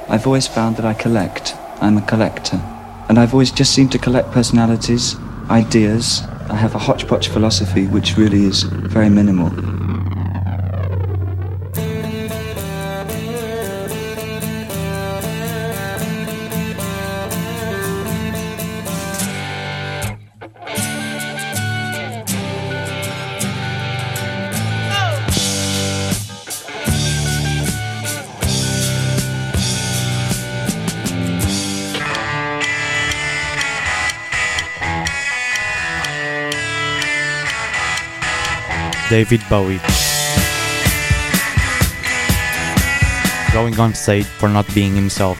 I've always found that I collect. I'm a collector. And I've always just seemed to collect personalities, ideas. I have a hodgepodge philosophy which really is very minimal. David Bowie, going on stage for not being himself.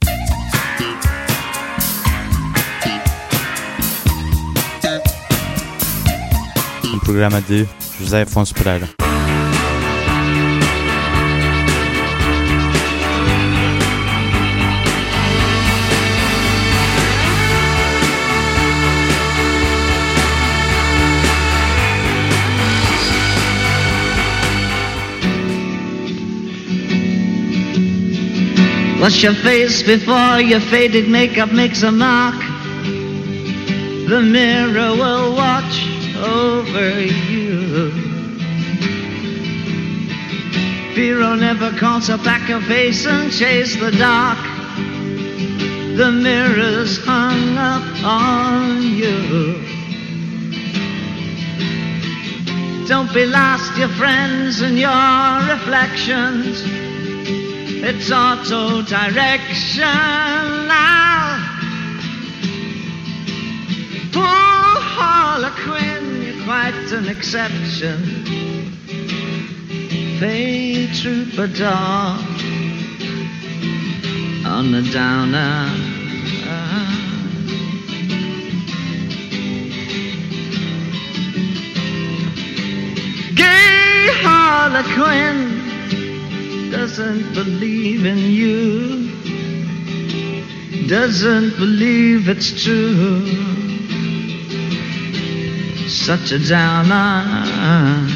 Um programa de José Afonso Pereira. Wash your face before your faded makeup makes a mark. The mirror will watch over you. Fear never calls her back her face and chase the dark. The mirror's hung up on you. Don't be lost, your friends and your reflections. It's auto-direction now. Poor Harlequin, you're quite an exception. Fade troubadour on the downer. Gay Harlequin doesn't believe in you, doesn't believe it's true. Such a downer.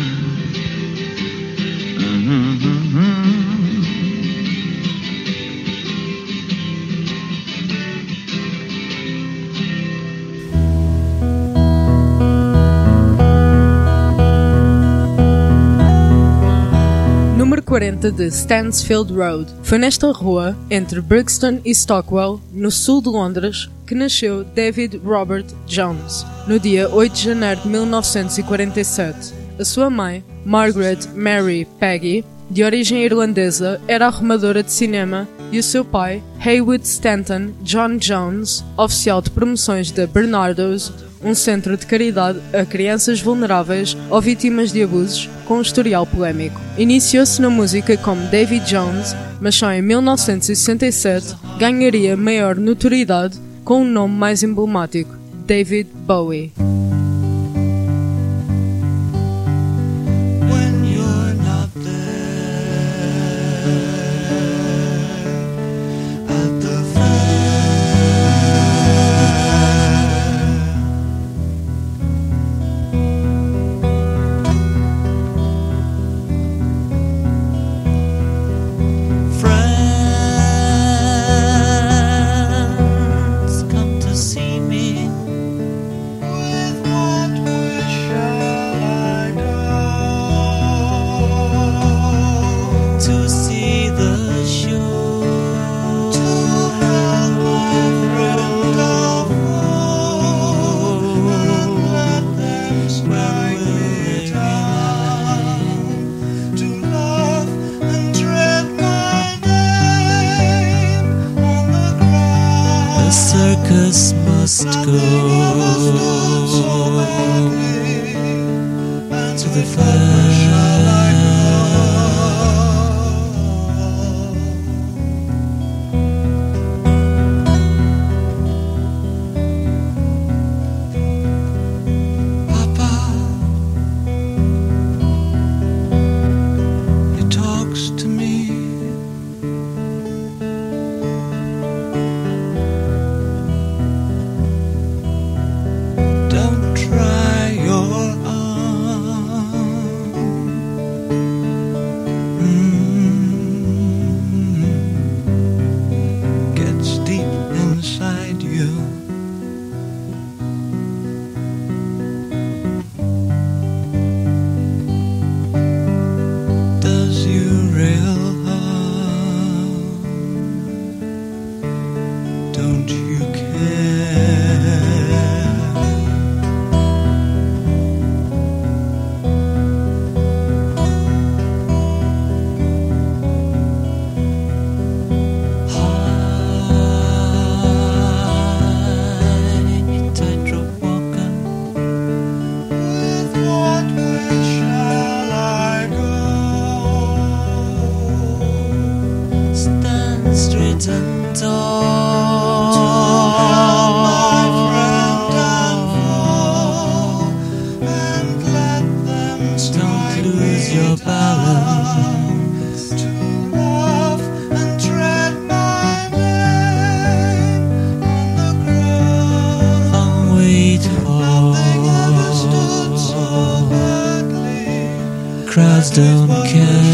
Número 40 de Stansfield Road. Foi nesta rua, entre Brixton e Stockwell, no sul de Londres, que nasceu David Robert Jones, no dia 8 de janeiro de 1947. A sua mãe, Margaret Mary Peggy, de origem irlandesa, era arrumadora de cinema, e o seu pai, Haywood Stanton John Jones, oficial de promoções da Barnardo's, um centro de caridade a crianças vulneráveis ou vítimas de abusos, com um historial polémico. Iniciou-se na música como David Jones, mas só em 1967 ganharia maior notoriedade com um nome mais emblemático, David Bowie. Must go to the fair. Papa, he talks to me. Don't try your arm. just don't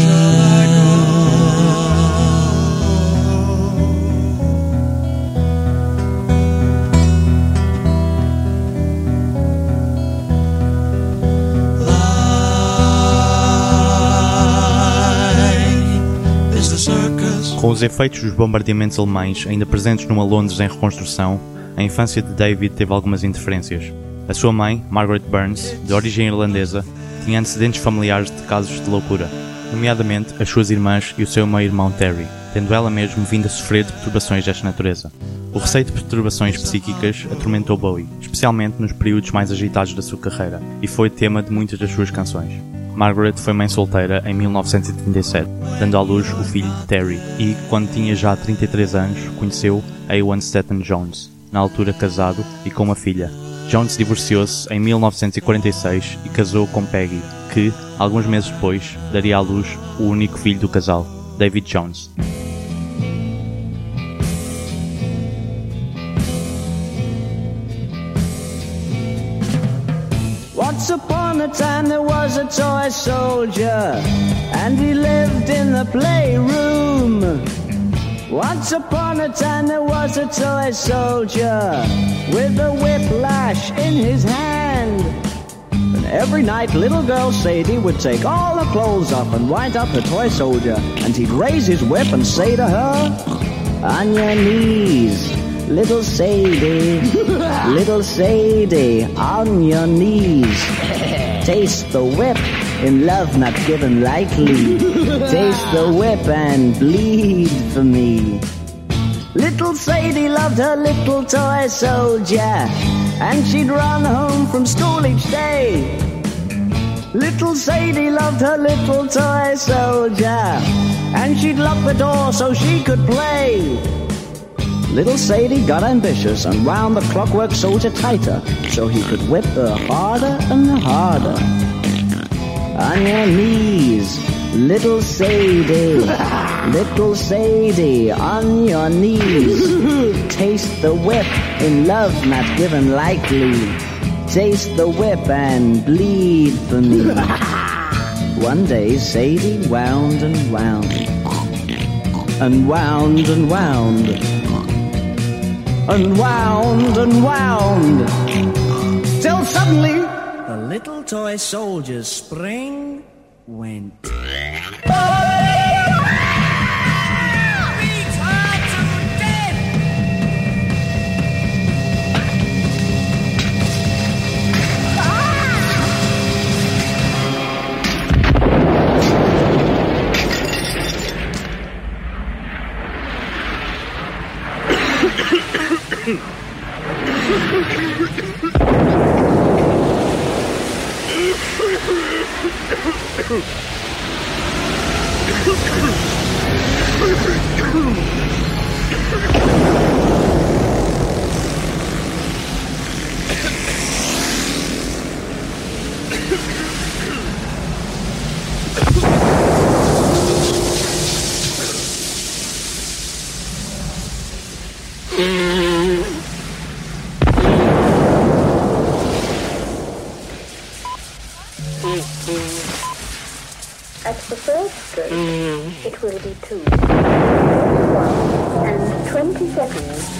Com os efeitos dos bombardeamentos alemães ainda presentes numa Londres em reconstrução, a infância de David teve algumas interferências. A sua mãe, Margaret Burns, de origem irlandesa, tinha antecedentes familiares de casos de loucura, nomeadamente as suas irmãs e o seu meio-irmão Terry, tendo ela mesmo vindo a sofrer de perturbações desta natureza. O receio de perturbações psíquicas atormentou Bowie, especialmente nos períodos mais agitados da sua carreira, e foi tema de muitas das suas canções. Margaret foi mãe solteira em 1937, dando à luz o filho Terry, e, quando tinha já 33 anos, conheceu Ewan Stanton Jones, na altura casado e com uma filha. Jones divorciou-se em 1946 e casou com Peggy, que, alguns meses depois, daria à luz o único filho do casal, David Jones. Once upon a time there was a toy soldier, and he lived in the playroom. Once upon a time there was a toy soldier, with a whiplash in his hand. And every night little girl Sadie would take all the clothes off and wind up the toy soldier, and he'd raise his whip and say to her, "On your knees, little Sadie, little Sadie, on your knees. Taste the whip in love not given lightly. Taste the whip and bleed for me." Little Sadie loved her little toy soldier, and she'd run home from school each day. Little Sadie loved her little toy soldier, and she'd lock the door so she could play. Little Sadie got ambitious and wound the clockwork soldier tighter, so he could whip her harder and harder. On your knees, little Sadie, little Sadie, on your knees. Taste the whip in love not given lightly. Taste the whip and bleed for me. One day Sadie wound and wound, and wound and wound, and wound and wound, till suddenly the little toy soldier's spring went. At the third stroke, it will be 2, 1, and 20 seconds.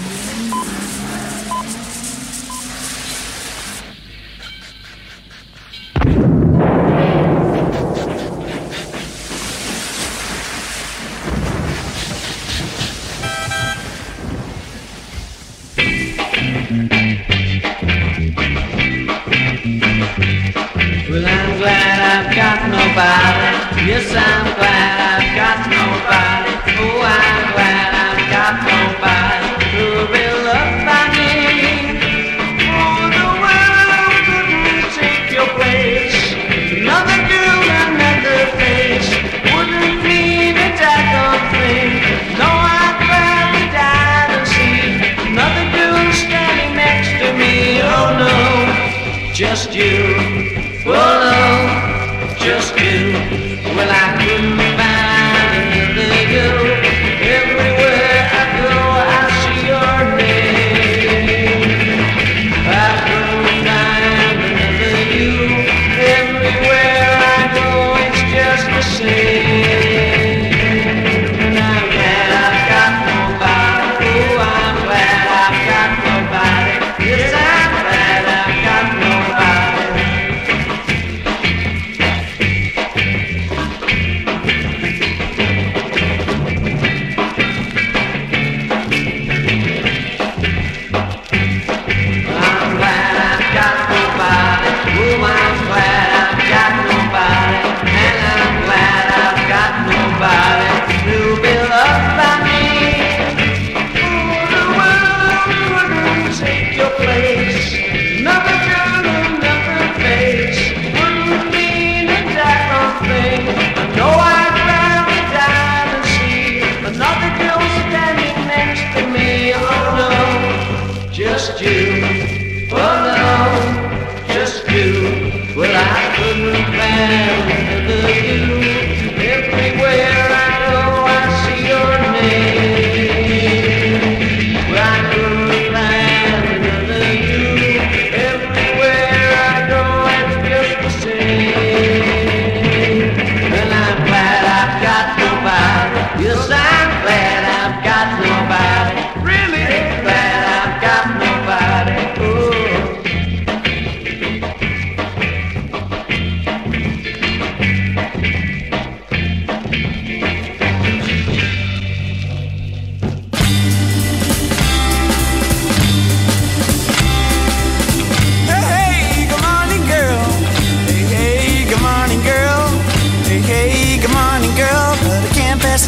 Well, I'm glad I've got nobody. Yes, I'm glad I've got nobody. Oh, I'm glad I've got nobody who'll be loved by me. Oh, the world couldn't take your place. Another girl, another face wouldn't mean a daggone thing. No, I'd gladly die to see another girl standing next to me. Oh no, just you. Oh no, just you. Well, I couldn't find another you. Everywhere I go, I see your name. I couldn't find another you. Everywhere I go, it's just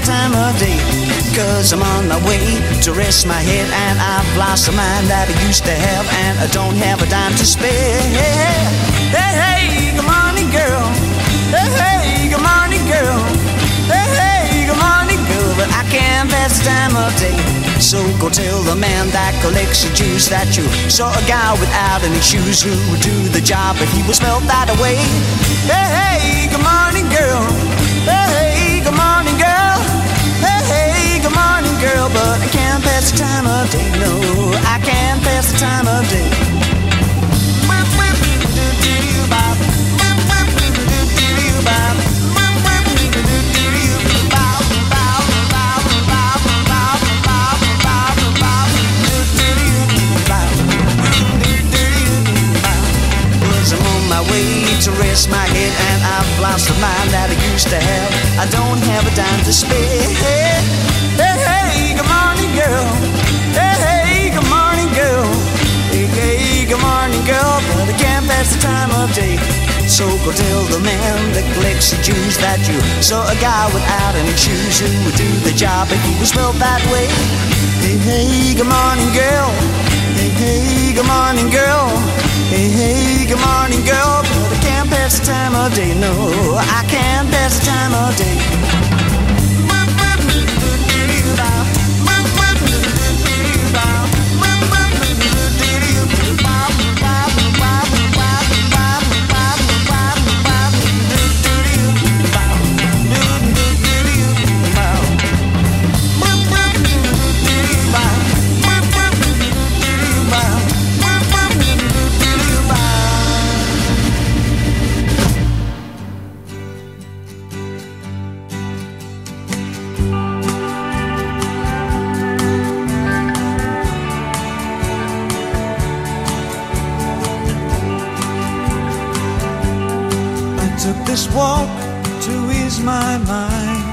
time of day. Cause I'm on my way to rest my head, and I've lost the mind that I used to have, and I don't have a dime to spare. Hey, hey, good morning, girl. Hey, hey, good morning, girl. Hey, hey, good morning, girl. But I can't pass the time of day. So go tell the man that collects the juice that you saw a guy without any shoes who would do the job if he was felt that way. Hey, hey, good morning, girl. Hey, hey, good morning, girl. Hey, hey, good morning, girl. But I can't pass the time of day. No, I can't pass the time of day. To rest my head, and I've lost the mind that I used to have. I don't have a dime to spare. Hey, hey, hey, good morning, girl. Hey, hey, good morning, girl. Hey, hey, good morning, girl. But I can't pass the time of day. So go tell the man that collects the Jews that you saw a guy without any shoes who would do the job if he was felt that way. Hey, hey, good morning, girl. Hey, hey, good morning, girl. Hey, hey, good morning, girl. But I can't pass the time of day. No, I can't pass the time of day. This walk to ease my mind,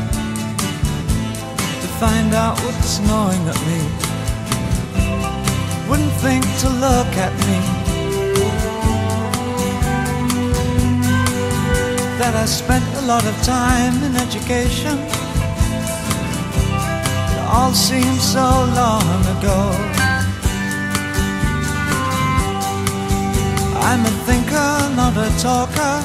to find out what's gnawing at me. Wouldn't think to look at me that I spent a lot of time in education. It all seems so long ago. I'm a thinker, not a talker.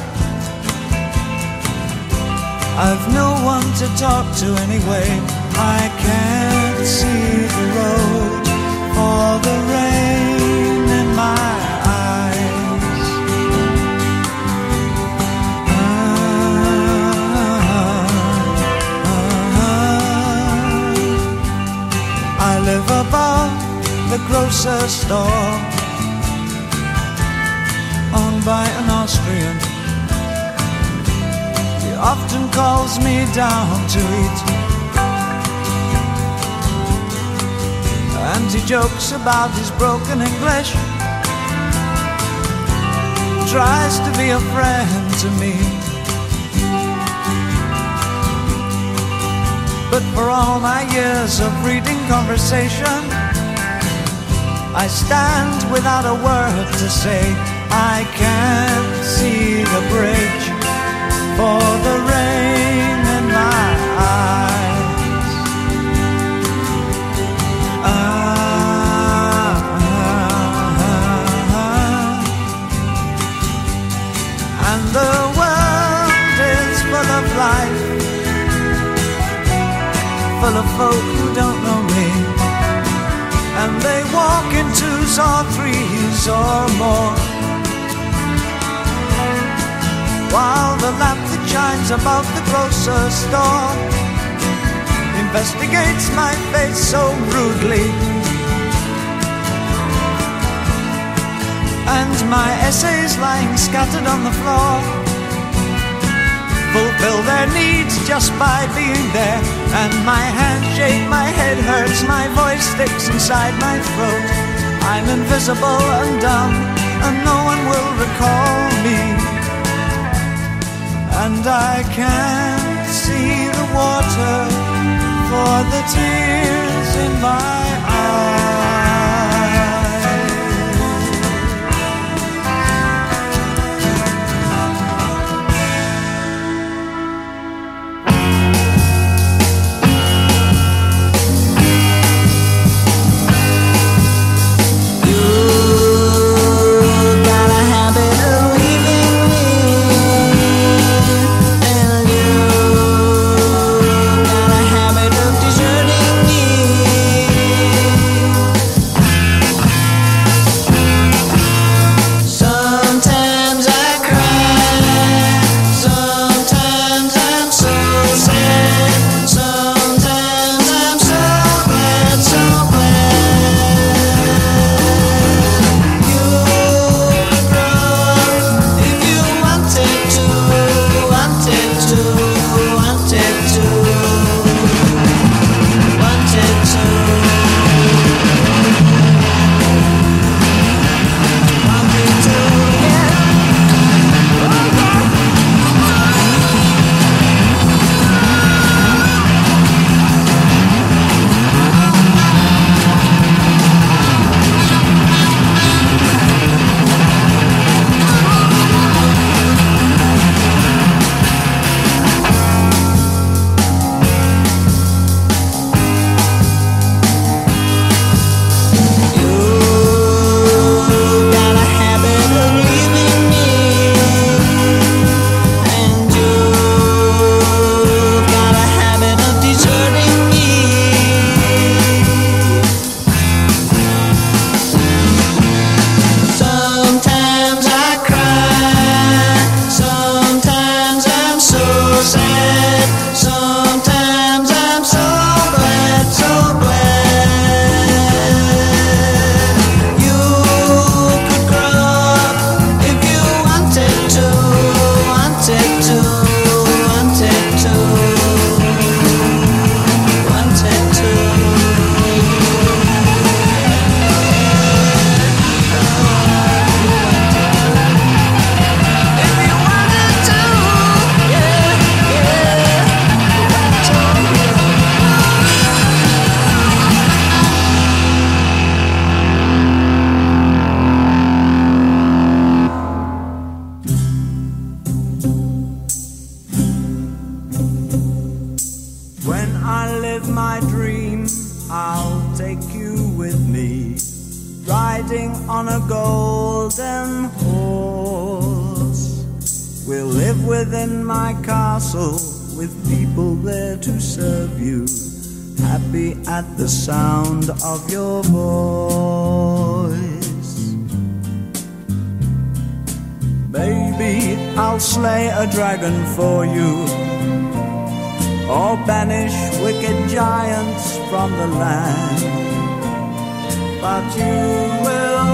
I've no one to talk to anyway. I can't see the road for the rain in my eyes. I live above the grocer's store, owned by an Austrian. Often calls me down to eat, and he jokes about his broken English, tries to be a friend to me. But for all my years of reading conversation, I stand without a word to say. I can't see the bridge for the rain in my eyes. And the world is full of life, full of folk who don't know me, and they walk in twos or threes or more, while the lamp that shines above the grocer's store investigates my face so rudely, and my essays lying scattered on the floor fulfill their needs just by being there. And my hands shake, my head hurts, my voice sticks inside my throat. I'm invisible and dumb, and no one will recall me. And I can't see the water for the tears in my eyes. riding on a golden horse. We'll live within my castle with people there to serve you, happy at the sound of your voice. Baby, I'll slay a dragon for you, or banish wicked giants from the land. But you will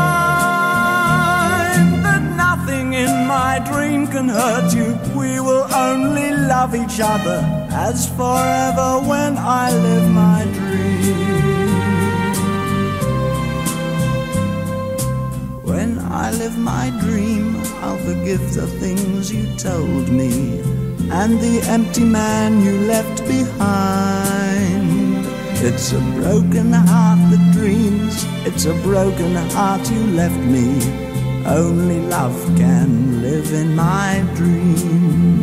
find that nothing in my dream can hurt you. We will only love each other as forever when I live my dream. When I live my dream, I'll forgive the things you told me and the empty man you left behind. It's a broken heart that dreams, it's a broken heart you left me. Only love can live in my dream.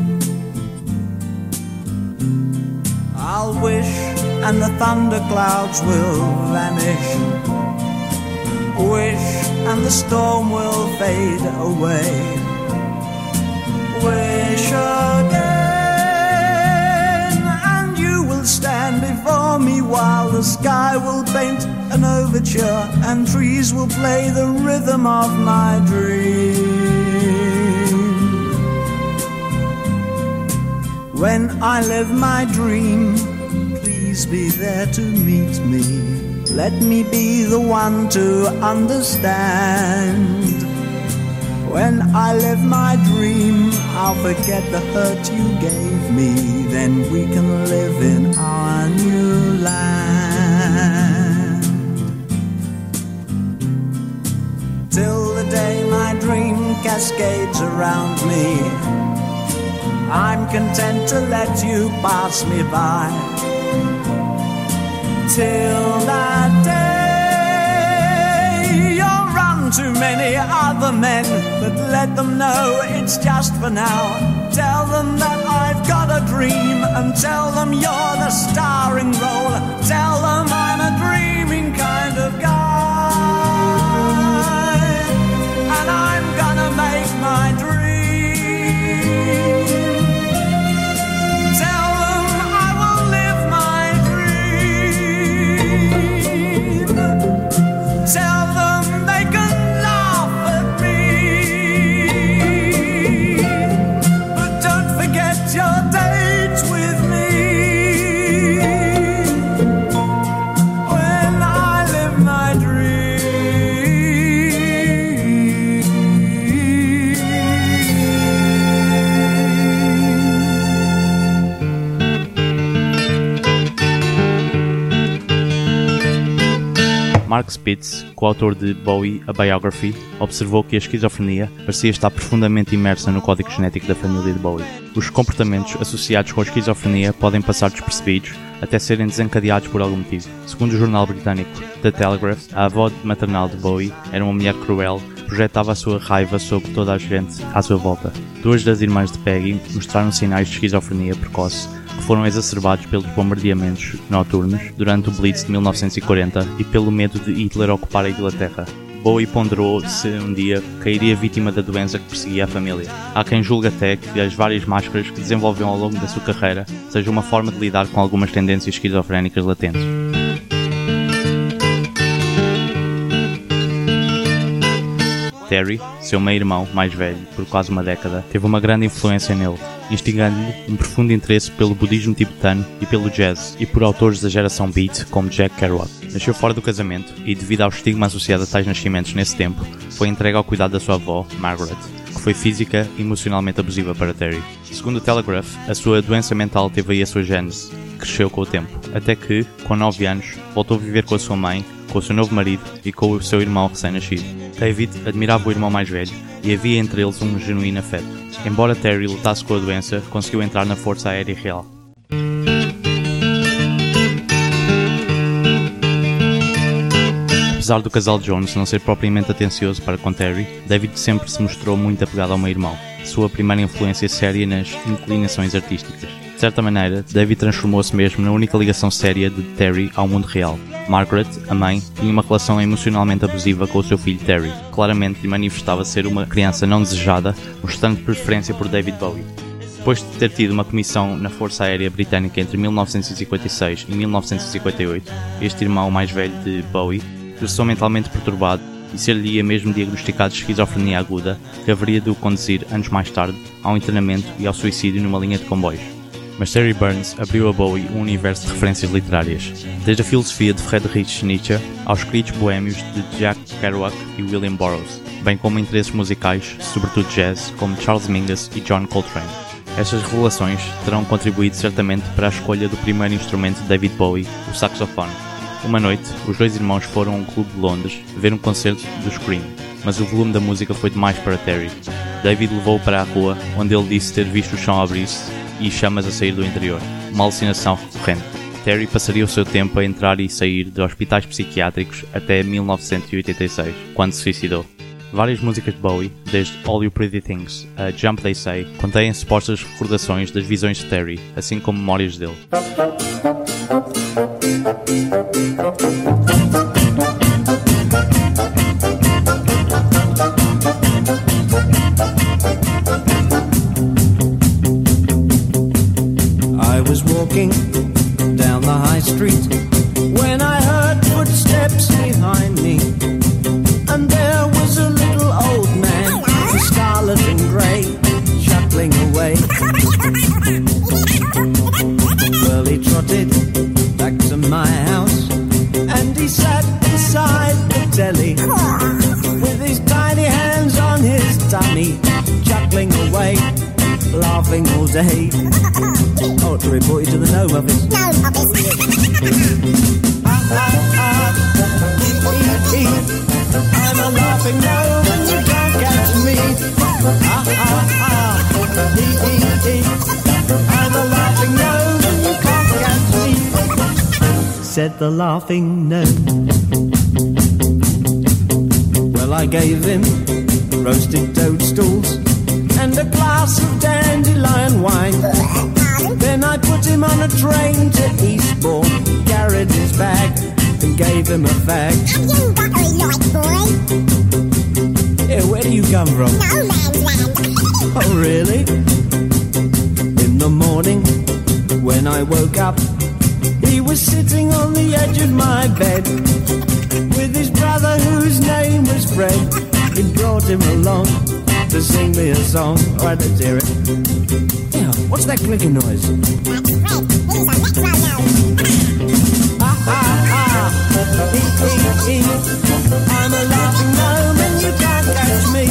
I'll wish and the thunderclouds will vanish. Wish and the storm will fade away. Wish again, and you will stand before me while the sky will paint an overture and trees will play the rhythm of my dream. When I live my dream, please be there to meet me. Let me be the one to understand. When I live my dream, I'll forget the hurt you gave me. Then we can live in our new land. Till the day my dream cascades around me, I'm content to let you pass me by. Till that day, you'll run to many other men, but let them know it's just for now. Tell them that I've got a dream, and tell them you're the starring role. Tell them I'm a dreaming kind of guy, and I'm gonna make my dream. Tell them I will live my dream. Tell them they can laugh at me, but don't forget your date with me. When I live my dream. Mark Spitz, coautor de Bowie, A Biography, observou que a esquizofrenia parecia estar profundamente imersa no código genético da família de Bowie. Os comportamentos associados com a esquizofrenia podem passar despercebidos até serem desencadeados por algum motivo. Segundo o jornal britânico The Telegraph, a avó maternal de Bowie era uma mulher cruel que projetava a sua raiva sobre toda a gente à sua volta. Duas das irmãs de Peggy mostraram sinais de esquizofrenia precoce que foram exacerbados pelos bombardeamentos noturnos durante o Blitz de 1940 e pelo medo de Hitler ocupar a Inglaterra. Bowie ponderou se um dia cairia vítima da doença que perseguia a família. Há quem julgue até que as várias máscaras que desenvolveu ao longo da sua carreira seja uma forma de lidar com algumas tendências esquizofrénicas latentes. Terry, seu meio-irmão mais velho por quase uma década, teve uma grande influência nele, instigando-lhe um profundo interesse pelo budismo tibetano e pelo jazz, e por autores da geração beat como Jack Kerouac. Nasceu fora do casamento e, devido ao estigma associado a tais nascimentos nesse tempo, foi entregue ao cuidado da sua avó, Margaret, que foi física e emocionalmente abusiva para Terry. Segundo o Telegraph, a sua doença mental teve aí a sua gênese, que cresceu com o tempo, até que, com 9 anos, voltou a viver com a sua mãe, com o seu novo marido e com o seu irmão recém-nascido. David admirava o irmão mais velho e havia entre eles um genuíno afeto. Embora Terry lutasse com a doença, conseguiu entrar na Força Aérea Real. Apesar do casal Jones não ser propriamente atencioso para com Terry, David sempre se mostrou muito apegado ao meio-irmão, sua primeira influência séria nas inclinações artísticas. De certa maneira, David transformou-se mesmo na única ligação séria de Terry ao mundo real. Margaret, a mãe, tinha uma relação emocionalmente abusiva com o seu filho Terry. Claramente lhe manifestava ser uma criança não desejada, mostrando preferência por David Bowie. Depois de ter tido uma comissão na Força Aérea Britânica entre 1956 e 1958, este irmão mais velho de Bowie cresceu mentalmente perturbado e ser-lhe mesmo diagnosticado de esquizofrenia aguda, que haveria de o conduzir anos mais tarde ao internamento e ao suicídio numa linha de comboios. Mas Terry Burns abriu a Bowie um universo de referências literárias, desde a filosofia de Friedrich Nietzsche aos escritos boêmios de Jack Kerouac e William Burroughs, bem como interesses musicais, sobretudo jazz, como Charles Mingus e John Coltrane. Estas revelações terão contribuído certamente para a escolha do primeiro instrumento de David Bowie, o saxofone. Uma noite, os dois irmãos foram a um clube de Londres ver um concerto do Scream, mas o volume da música foi demais para Terry. David levou-o para a rua, onde ele disse ter visto o chão abrir-se e chamas a sair do interior, uma alucinação recorrente. Terry passaria o seu tempo a entrar e sair de hospitais psiquiátricos até 1986, quando se suicidou. Várias músicas de Bowie, desde All You Pretty Things a Jump They Say, contêm supostas recordações das visões de Terry, assim como memórias dele. I was walking down the high street when I heard footsteps behind me, and there was a little old man, scarlet and grey, chuckling away. Well, he trotted back to my house, and he sat beside the telly with his tiny hands on his tummy, chuckling away, laughing all day. Oh, to report you to the Gnome Office. Gnome Office. I'm a laughing gnome and you can't catch me. I'm a laughing gnome and you can't catch me, said the laughing gnome. Well, I gave him roasted toadstools and a glass of dandelion wine. Then I put him on a train to Eastbourne, carried his bag and gave him a fag. Have you got a light, boy? Yeah, where do you come from? No man's land. Oh, really? In the morning, when I woke up, he was sitting on the edge of my bed with his brother whose name was Fred. He brought him along to sing me a song. Right, let's hear it. Yeah, what's that clicking noise? That's Fred. He's a metro gnome. I'm a laughing gnome and you can't catch me.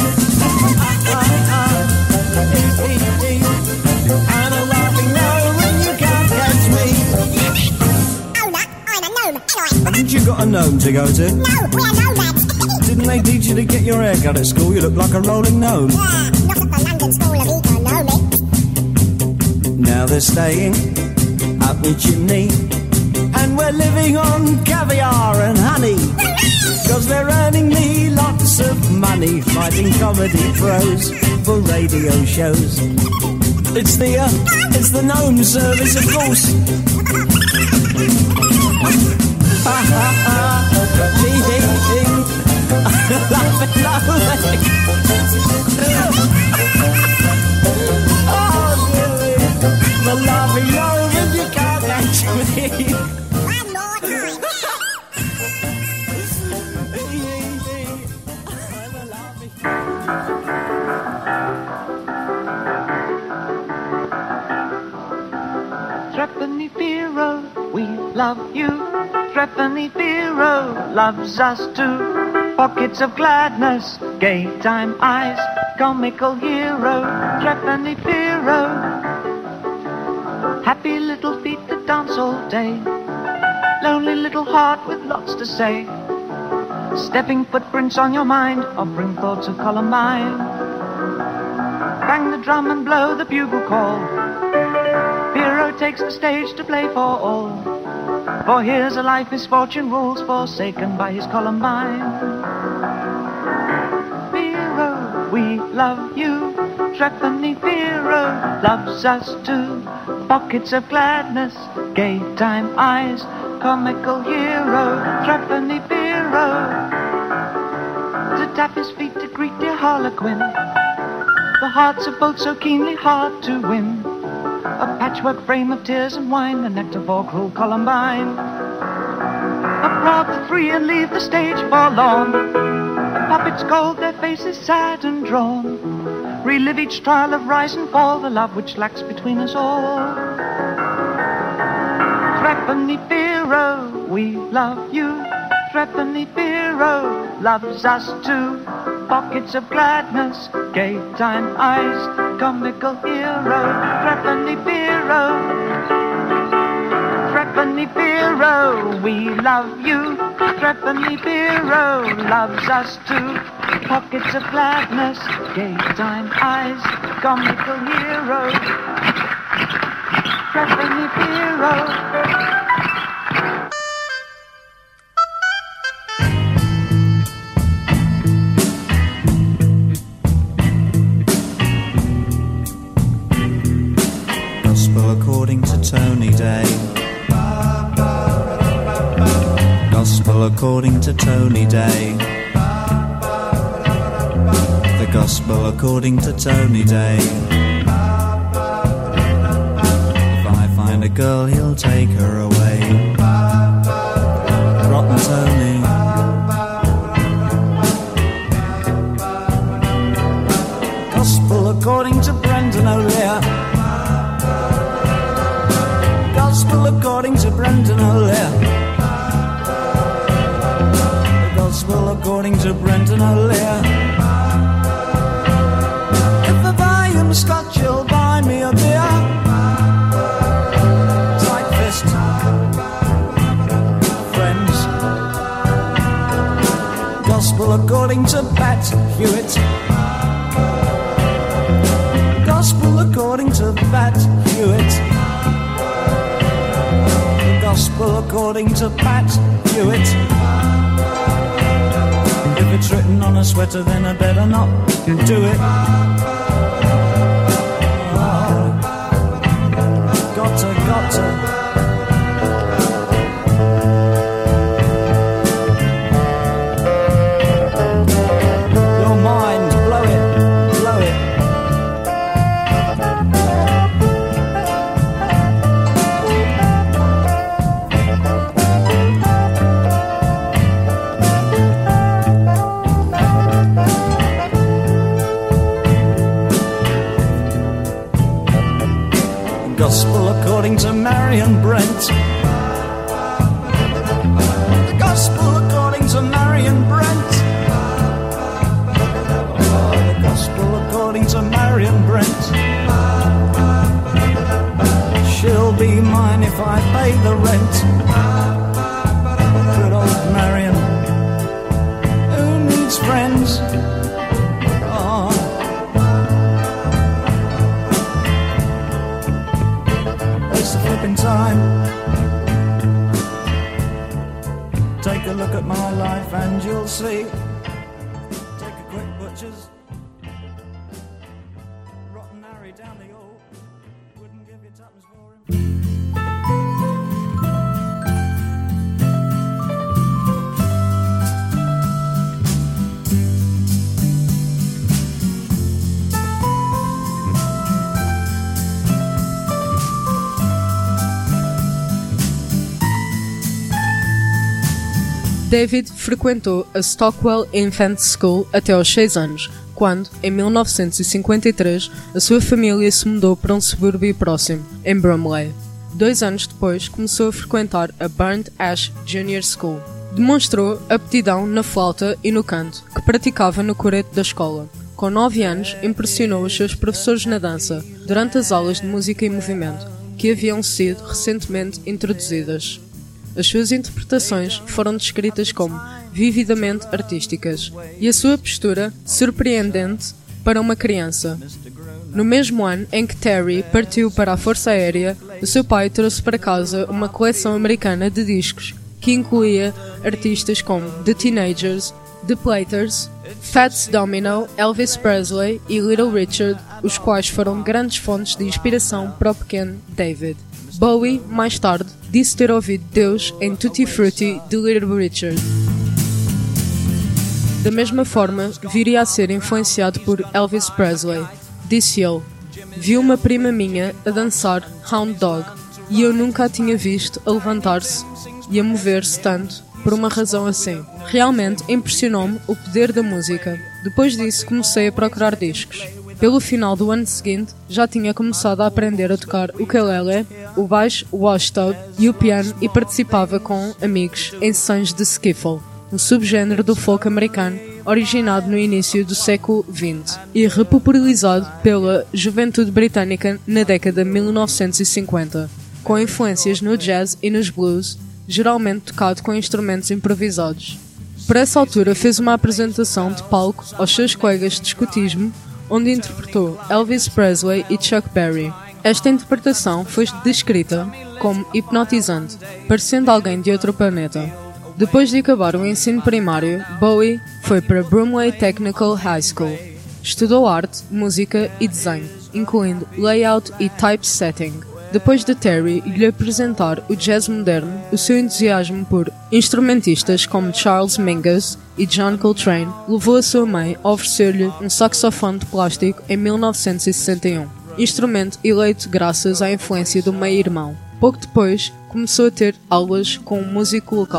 I'm a laughing gnome and you can't catch me. Oh, look, I'm a gnome. Anyway. Haven't you got a gnome to go to? No, we're nomads. Didn't they teach you to get your hair cut at school? You look like a rolling gnome. Yeah, not at the London School of Economics. Now they're staying up the chimney, and we're living on caviar and honey, 'cause they're earning me lots of money fighting comedy pros for radio shows. It's the gnome service, of course. Ha ha ha, hee hee hee, laughing gnome. Oh, really? The laughing gnome and you can't catch me. One more time. Threepenny Firo, we love you. Threepenny Firo loves us too. Pockets of gladness, gay time eyes, comical hero, Threepenny Firo. Happy little feet that dance all day, lonely little heart with lots to say. Stepping footprints on your mind, offering thoughts of Columbine. Bang the drum and blow the bugle call. Hero takes the stage to play for all. For here's a life his fortune rules, forsaken by his Columbine. Hero, we love you. Threepenny Firo loves us too. Pockets of gladness, gay time eyes, comical hero, Threepenny Hero, to tap his feet to greet dear Harlequin. The hearts of both so keenly hard to win. A patchwork frame of tears and wine, the nectar for cruel Columbine. A proud to free and leave the stage forlorn. The puppets cold, their faces sad and drawn. Relive each trial of rise and fall, the love which lacks between us all. Threepenny Hero, we love you. Threepenny Hero loves us too. Pockets of gladness, gay time eyes, comical hero, Threepenny Hero. Threepenny Hero, we love you. Threepenny Hero loves us too. Pockets of gladness, gay time eyes, comical hero, Threepenny Hero. According to Tony Day. Gospel according to Tony Day. The gospel according to Tony Day. If I find a girl, he'll take her away. Rotten Tony. Gospel according to Brendan O'Leary. Gospel according to Brendan O'Leary. The gospel according to Brendan O'Leary. If I buy him scotch, he'll buy me a beer. Tight fist, friends. Gospel according to Pat Hewitt. Gospel according to Pat Hewitt. Gospel according to Pat Hewitt. If it's written on a sweater, then I better not do it. Oh, got to. Your mind, blow it. Gospel according to Marion Brent. The gospel according to Marion Brent. Oh, the gospel according to Marion Brent. She'll be mine if I pay the rent. Good old Marion. Who needs friends? Oh. In time. Take a look at my life and you'll see. Take a quick butcher's. Rotten Harry down the hall. Wouldn't give you tuppence for him. David frequentou a Stockwell Infant School até aos 6 anos, quando, em 1953, a sua família se mudou para um subúrbio próximo, em Bromley. 2 anos depois, começou a frequentar a Burnt Ash Junior School. Demonstrou aptidão na flauta e no canto, que praticava no coreto da escola. Com 9 anos, impressionou os seus professores na dança, durante as aulas de música e movimento, que haviam sido recentemente introduzidas. As suas interpretações foram descritas como vividamente artísticas e a sua postura surpreendente para uma criança. No mesmo ano em que Terry partiu para a Força Aérea, o seu pai trouxe para casa uma coleção americana de discos que incluía artistas como The Teenagers, The Platers, Fats Domino, Elvis Presley e Little Richard, os quais foram grandes fontes de inspiração para o pequeno David. Bowie, mais tarde, disse ter ouvido Deus em Tutti Frutti de Little Richard. Da mesma forma, viria a ser influenciado por Elvis Presley. Disse ele: "Vi uma prima minha a dançar Hound Dog e eu nunca a tinha visto a levantar-se e a mover-se tanto por uma razão assim. Realmente impressionou-me o poder da música. Depois disso comecei a procurar discos. Pelo final do ano seguinte, já tinha começado a aprender a tocar o ukulele, o baixo, o washtub e o piano e participava com amigos em sessões de skiffle, um subgénero do folk americano originado no início do século XX e repopularizado pela juventude britânica na década de 1950, com influências no jazz e nos blues, geralmente tocado com instrumentos improvisados. Por essa altura fez uma apresentação de palco aos seus colegas de escotismo, onde interpretou Elvis Presley e Chuck Berry. Esta interpretação foi descrita como hipnotizante, parecendo alguém de outro planeta. Depois de acabar o ensino primário, Bowie foi para Bromley Technical High School. Estudou arte, música e desenho, incluindo layout e typesetting. Depois de Terry lhe apresentar o jazz moderno, o seu entusiasmo por instrumentistas como Charles Mingus e John Coltrane levou a sua mãe a oferecer-lhe um saxofone de plástico em 1961, instrumento eleito graças à influência do meio-irmão. Pouco depois, começou a ter aulas com um músico local.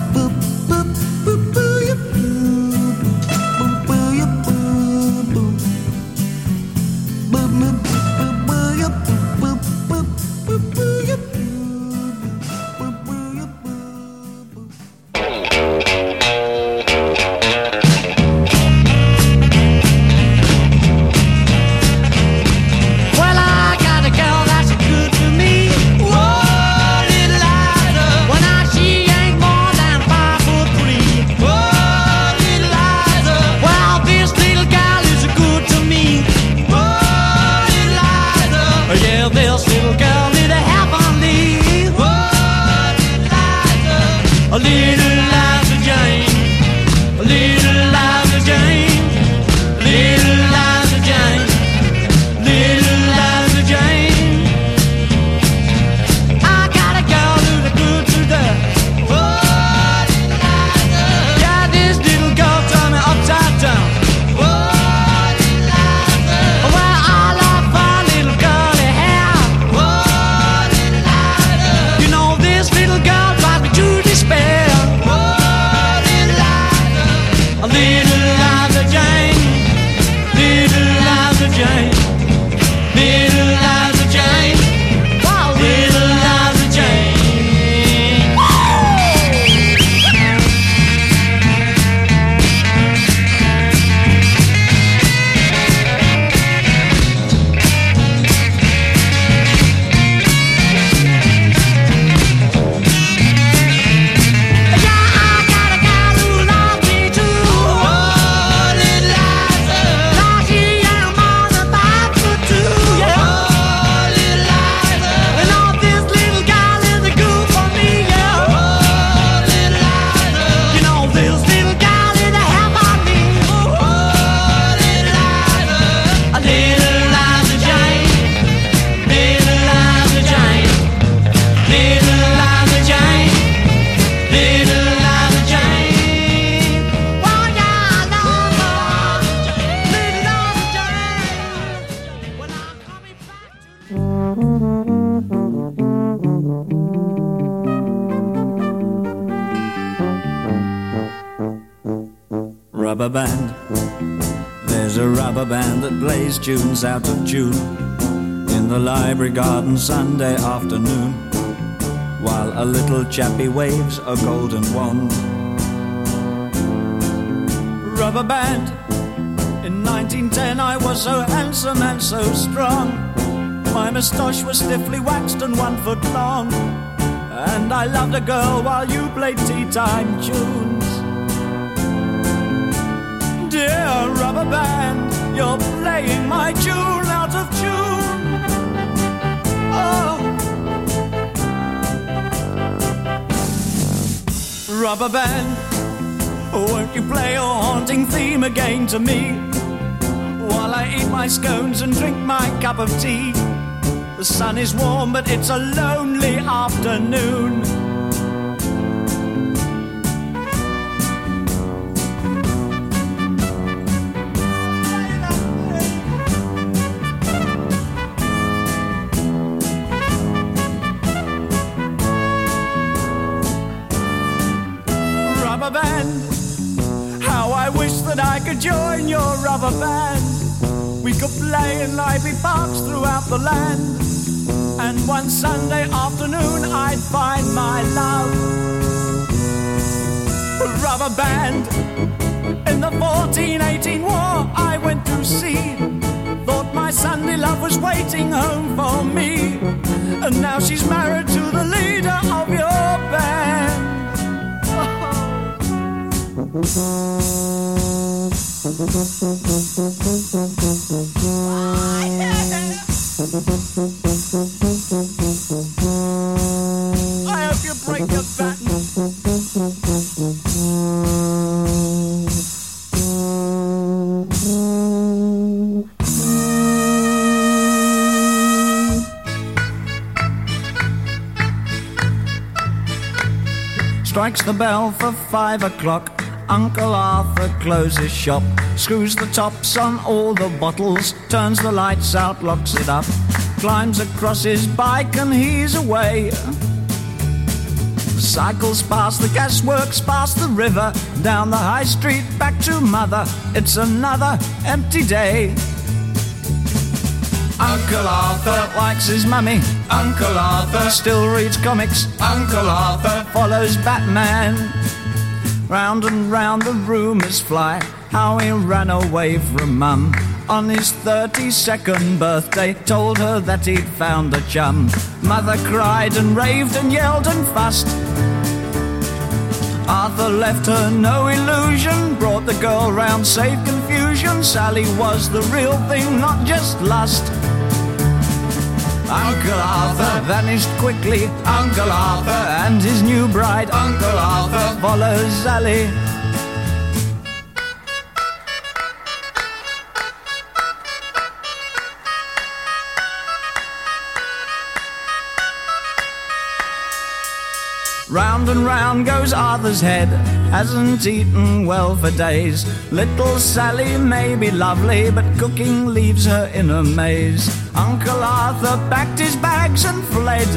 Rubber band. There's a rubber band that plays tunes out of tune in the library garden Sunday afternoon, while a little chappie waves a golden wand. Rubber band. In 1910 I was so handsome and so strong. My moustache was stiffly waxed and 1 foot long, and I loved a girl while you played tea time tunes. Dear rubber band, you're playing my tune out of tune. Oh, rubber band, won't you play your haunting theme again to me, while I eat my scones and drink my cup of tea? The sun is warm, but it's a lonely afternoon. Rubber band, how I wish that I could join your rubber band. We could play in lively parks throughout the land, and one Sunday afternoon I'd find my love. Rubber band, in the 1418 war I went to sea. Thought my Sunday love was waiting home for me, and now she's married to the leader of your band. I hope you break your back. Strikes the bell for 5 o'clock. Uncle Arthur closes shop, screws the tops on all the bottles, turns the lights out, locks it up, climbs across his bike and he's away. Cycles past the gasworks, past the river, down the high street, back to mother. It's another empty day. Uncle Arthur likes his mummy. Uncle Arthur still reads comics. Uncle Arthur follows Batman. Round and round the rumours fly, how he ran away from mum on his 32nd birthday, told her that he'd found a chum. Mother cried and raved and yelled and fussed. Arthur left her no illusion, brought the girl round, saved confusion. Sally was the real thing, not just lust. Uncle Arthur vanished quickly. Uncle Arthur and his new bride. Uncle Arthur follows Sally. Round and round goes Arthur's head, hasn't eaten well for days. Little Sally may be lovely, but cooking leaves her in a maze. Uncle Arthur packed his bags and fled.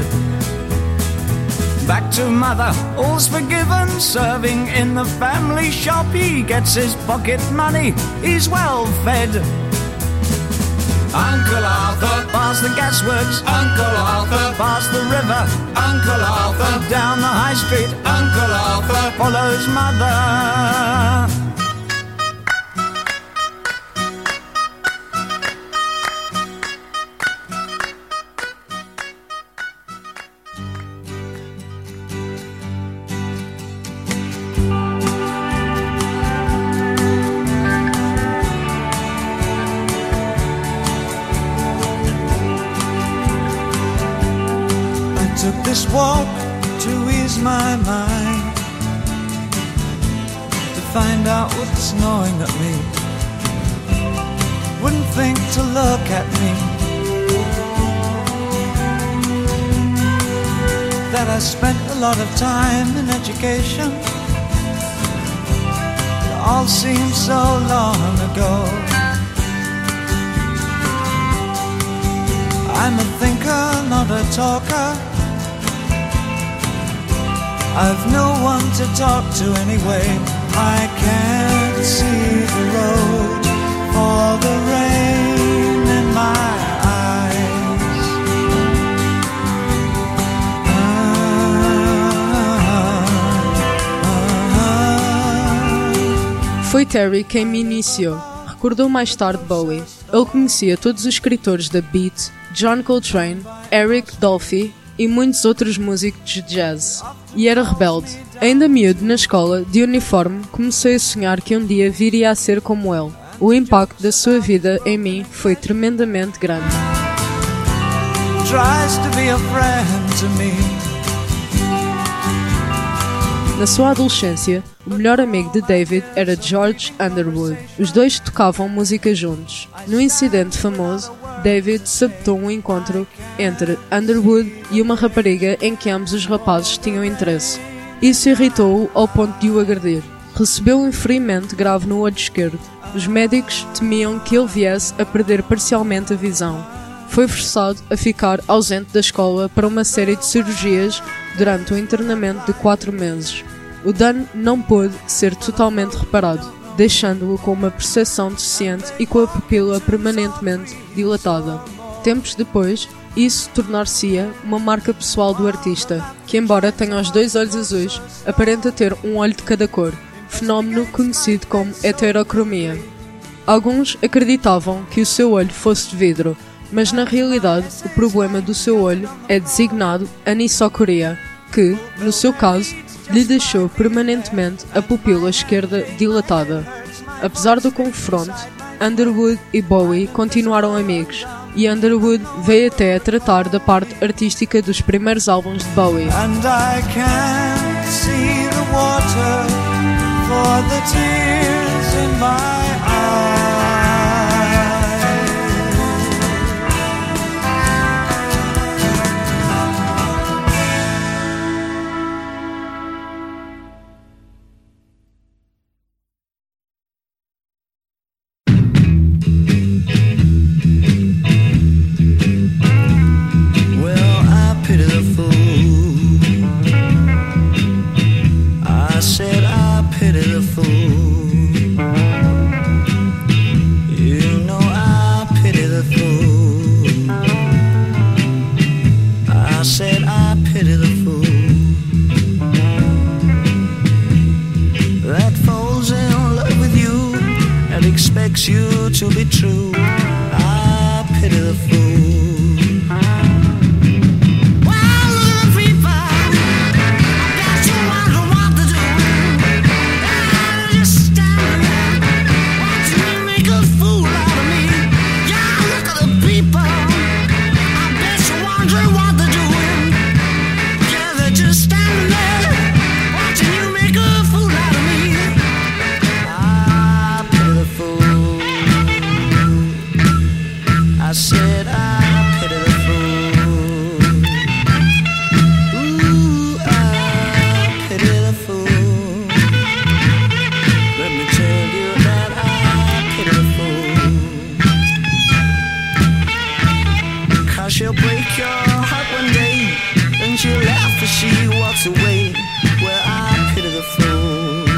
Back to mother, all's forgiven, serving in the family shop. He gets his pocket money, he's well fed. Uncle Arthur, past the gasworks. Uncle Arthur, past the river. Uncle Arthur, down the high street. Uncle Arthur follows mother. Took this walk to ease my mind, to find out what's gnawing at me. Wouldn't think to look at me, that I spent a lot of time in education. It all seems so long ago. I'm a thinker, not a talker. I've no one to talk to anyway. I can't see the road for the rain in my eyes. Foi Terry quem me iniciou, recordou mais tarde Bowie. Ele conhecia todos os escritores da Beat, John Coltrane, Eric Dolphy e muitos outros músicos de jazz. E era rebelde. Ainda miúdo na escola, de uniforme, comecei a sonhar que um dia viria a ser como ele. O impacto da sua vida em mim foi tremendamente grande. Na sua adolescência, o melhor amigo de David era George Underwood. Os dois tocavam música juntos. No incidente famoso, David sabotou um encontro entre Underwood e uma rapariga em que ambos os rapazes tinham interesse. Isso irritou-o ao ponto de o agredir. Recebeu um ferimento grave no olho esquerdo. Os médicos temiam que ele viesse a perder parcialmente a visão. Foi forçado a ficar ausente da escola para uma série de cirurgias durante um internamento de 4 meses. O dano não pôde ser totalmente reparado, deixando-o com uma percepção deficiente e com a pupila permanentemente dilatada. Tempos depois, isso tornar-se-ia uma marca pessoal do artista, que embora tenha os 2 olhos azuis, aparenta ter um olho de cada cor, fenómeno conhecido como heterocromia. Alguns acreditavam que o seu olho fosse de vidro, mas na realidade o problema do seu olho é designado anisocoria, que, no seu caso, lhe deixou permanentemente a pupila esquerda dilatada. Apesar do confronto, Underwood e Bowie continuaram amigos, e Underwood veio até a tratar da parte artística dos primeiros álbuns de Bowie. And I can't see the water for the tears in my eyes. Well, I pity the fool. I said I pity the fool. You know I pity the fool. I said I pity the fool that falls in love with you and expects you to be true. I pity the fool. I said I pity the fool. Ooh, I pity the fool. Let me tell you that I pity the fool. 'Cause she'll break your heart one day, and she'll laugh as she walks away. Well, I pity the fool.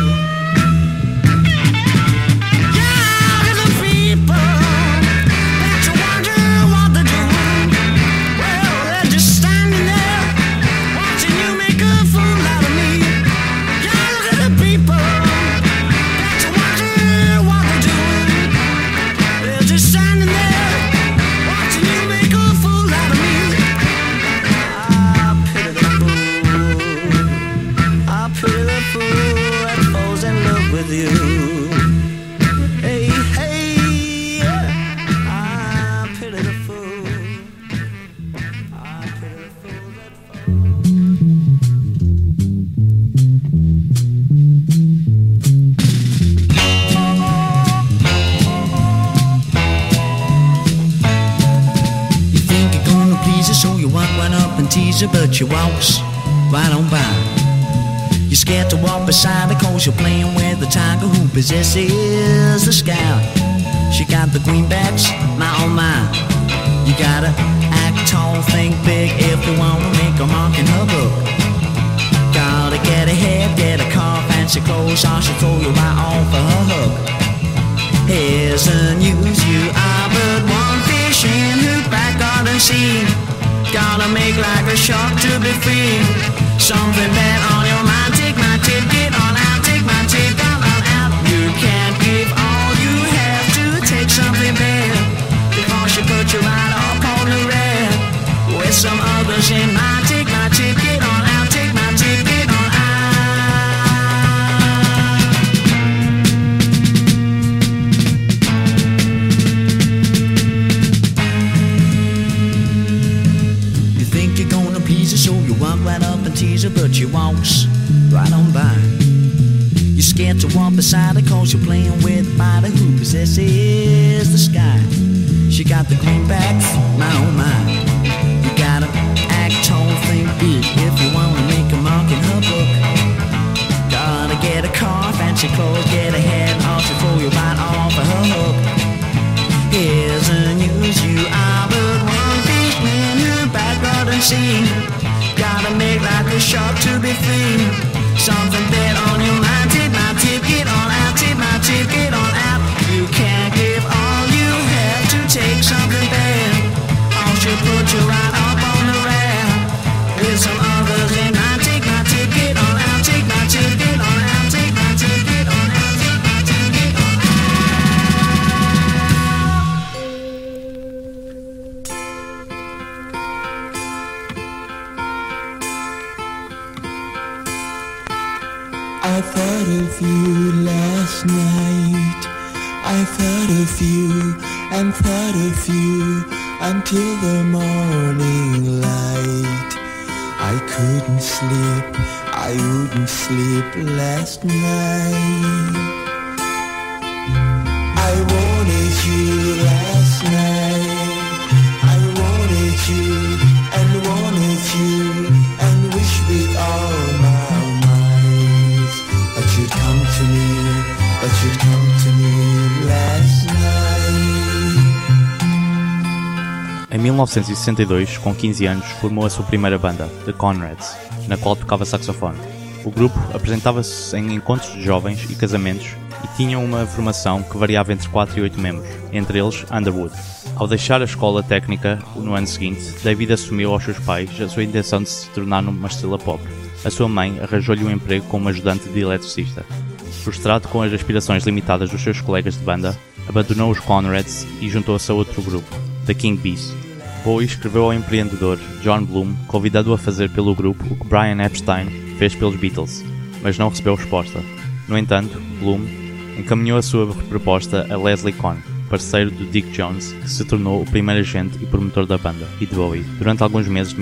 But she walks right on by. You're scared to walk beside her 'cause you're playing with the tiger who possesses the sky. She got the greenbacks, my oh my. You gotta act tall, think big if you wanna make a mark in her book. Gotta get ahead, get a car, fancy clothes, or she'll throw you right off of her hook. Here's the news, you are but one fish in her back garden sea. Gotta make like a shark to be free. Something bad on your mind, take my tip, get on out, take my tip, get on out. You can't give all you have to take something bad before she put you right up on the red. With some others in mind, take my tip, get on out, take my tip, get on out. So you walk right up and tease her, but she walks right on by. You're scared to walk beside her 'cause you're playing with the fighter who possesses the sky. She She got the greenbacks, my oh my. You gotta act tall, think big if you wanna make a mark in her book. Gotta get a car, fancy clothes, get ahead and off before you bite off of her hook. Here's the news, you are but one big man who bad garden scene. Gotta make like a shark to be free. Something bad on your mind, take my tip, get on out, take my tip, get on out. You can't give all you have to take something bad. I'll should put you right up on the rail. With some others in mind, take my tip, get on out, take my tip, get on out, take my tip, get on out, take my tip, get on out. I thought of you last night. I thought of you and thought of you until the morning light. I couldn't sleep, I wouldn't sleep last night. I wanted you last night. I wanted you and wished with all my might that you'd come to me, that you'd come to me last night. Em 1962, com 15 anos, formou a sua primeira banda, The Conrads, na qual tocava saxofone. O grupo apresentava-se em encontros de jovens e casamentos e tinha uma formação que variava entre 4 e 8 membros, entre eles Underwood. Ao deixar a escola técnica no ano seguinte, David assumiu aos seus pais a sua intenção de se tornar uma estrela pop. A sua mãe arranjou-lhe um emprego como ajudante de eletricista. Frustrado com as aspirações limitadas dos seus colegas de banda, abandonou os Conrads e juntou-se a outro grupo, The King Bees. Bowie escreveu ao empreendedor John Bloom, convidando-o a fazer pelo grupo o que Brian Epstein fez pelos Beatles, mas não recebeu resposta. No entanto, Bloom encaminhou a sua proposta a Leslie Kohn, parceiro de Dick Jones, que se tornou o primeiro agente e promotor da banda e de Bowie durante alguns meses de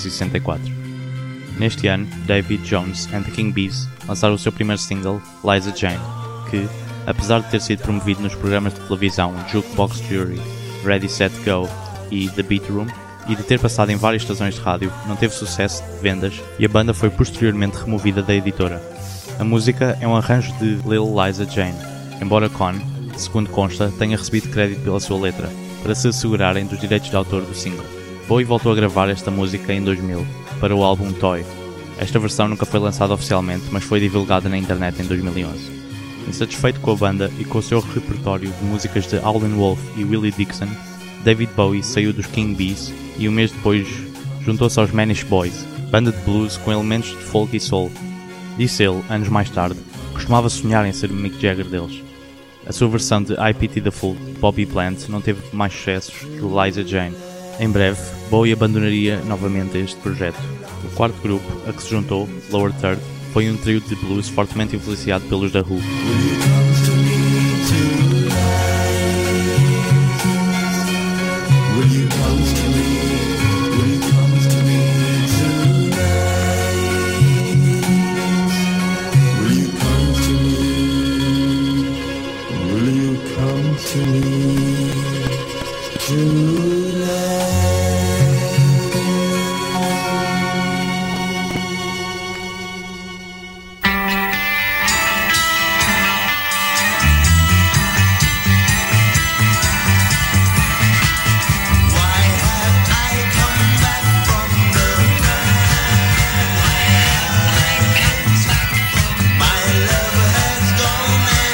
1964. Neste ano, David Jones and the King Bees lançaram o seu primeiro single, Liza Jane, que, apesar de ter sido promovido nos programas de televisão Jukebox Jury, Ready Set Go e The Beat Room, e de ter passado em várias estações de rádio, não teve sucesso de vendas e a banda foi posteriormente removida da editora. A música é um arranjo de Lil Liza Jane, embora Kohn, segundo consta, tenha recebido crédito pela sua letra, para se assegurarem dos direitos de autor do single. Bowie voltou a gravar esta música em 2000, para o álbum Toy. Esta versão nunca foi lançada oficialmente, mas foi divulgada na internet em 2011. Insatisfeito com a banda e com o seu repertório de músicas de Howlin' Wolf e Willie Dixon, David Bowie saiu dos King Bees e um mês depois juntou-se aos Manish Boys, banda de blues com elementos de folk e soul. Disse ele, anos mais tarde, costumava sonhar em ser o Mick Jagger deles. A sua versão de I Pity the Fool, de Bobby Plant, não teve mais sucessos que o Liza Jane. Em breve, Bowie abandonaria novamente este projeto. O quarto grupo, a que se juntou, Lower Third, foi um trio de blues fortemente influenciado pelos The Who.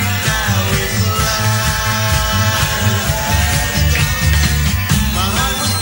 My heart was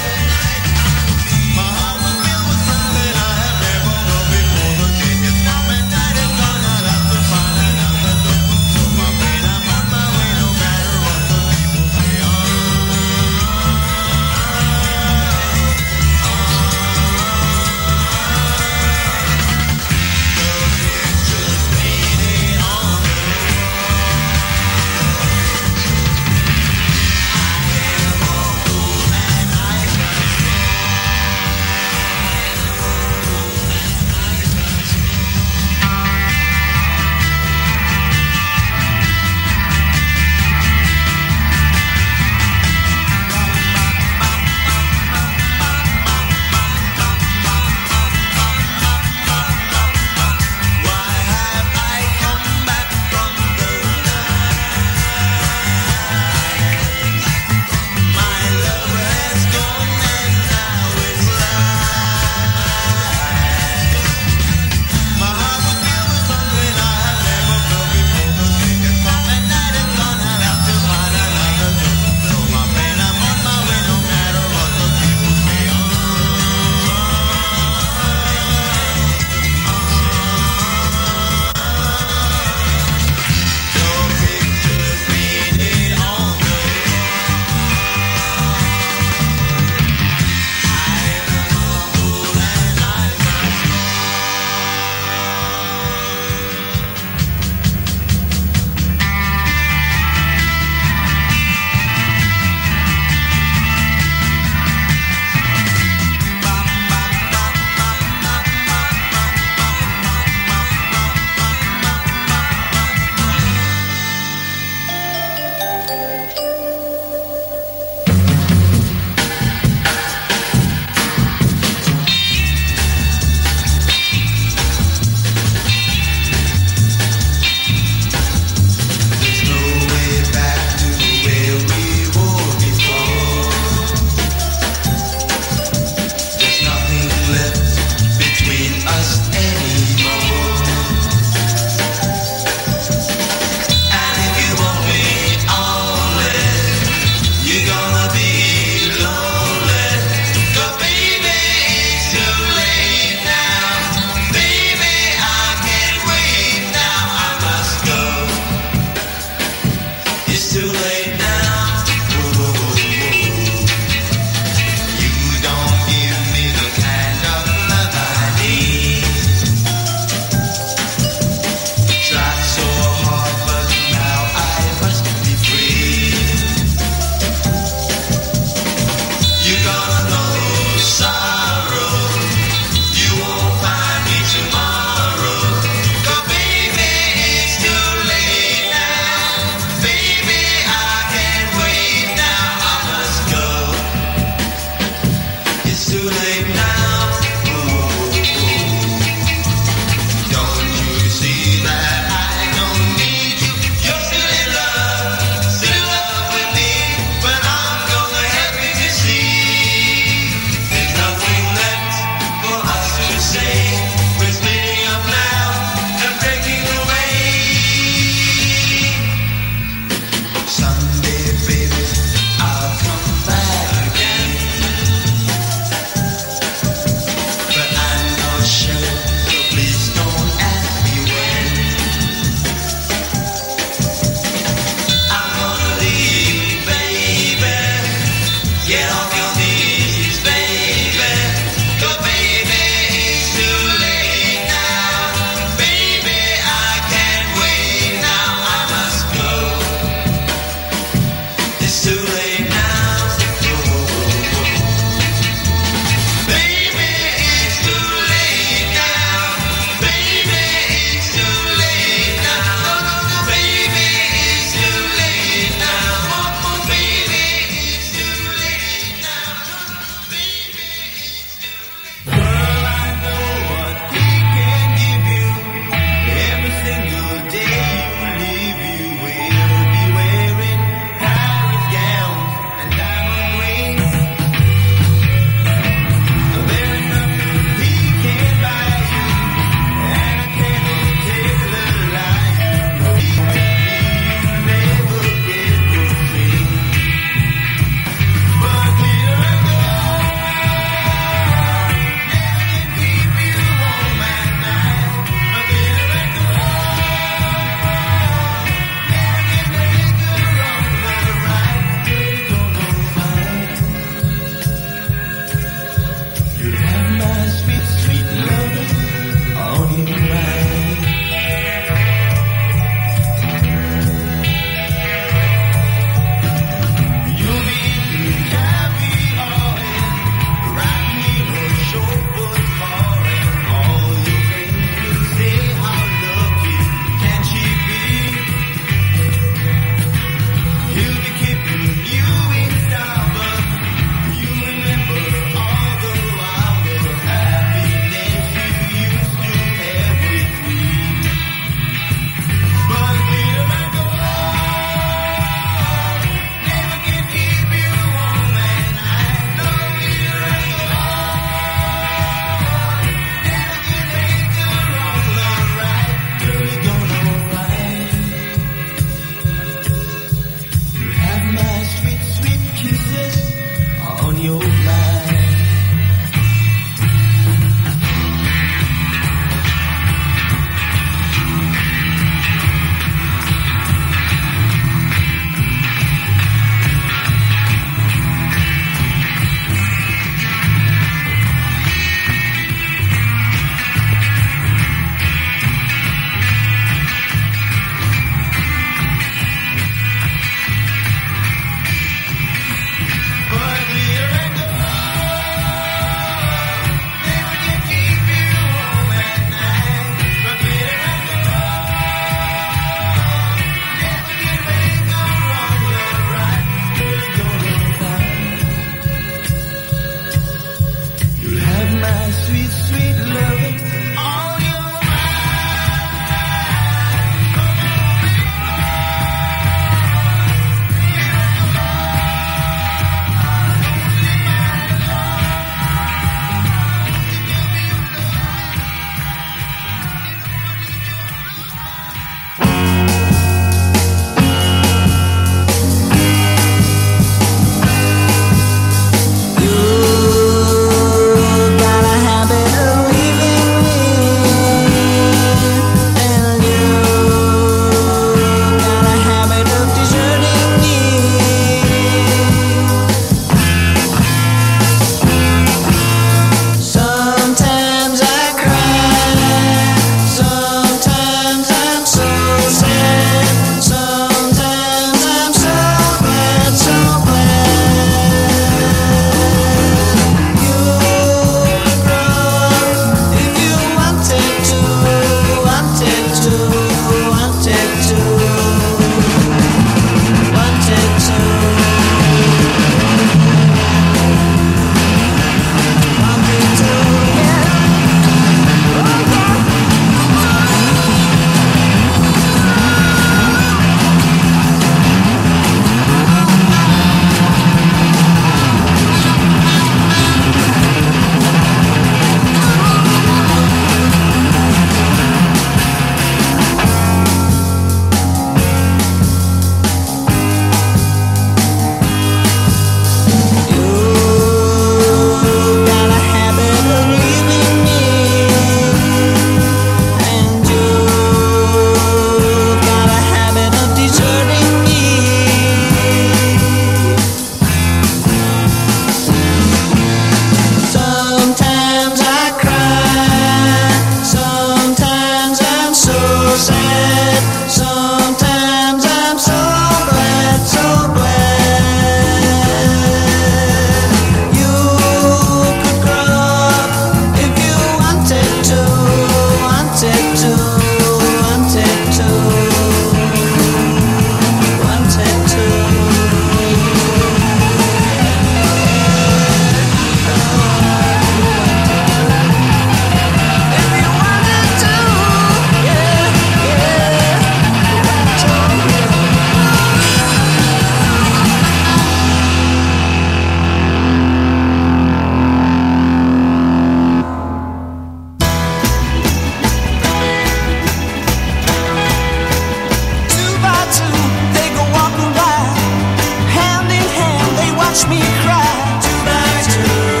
watch me cry. 2 by 2.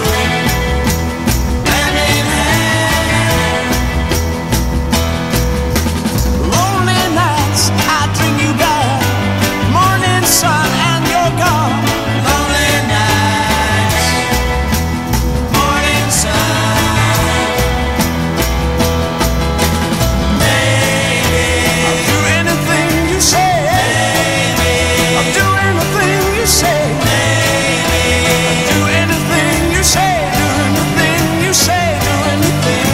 Sun and you're gone. Lonely nights, morning sun. Baby, I'll do anything you say. Baby, I'll do anything you say. Baby, I'll do anything you say. Do anything you say. Do anything.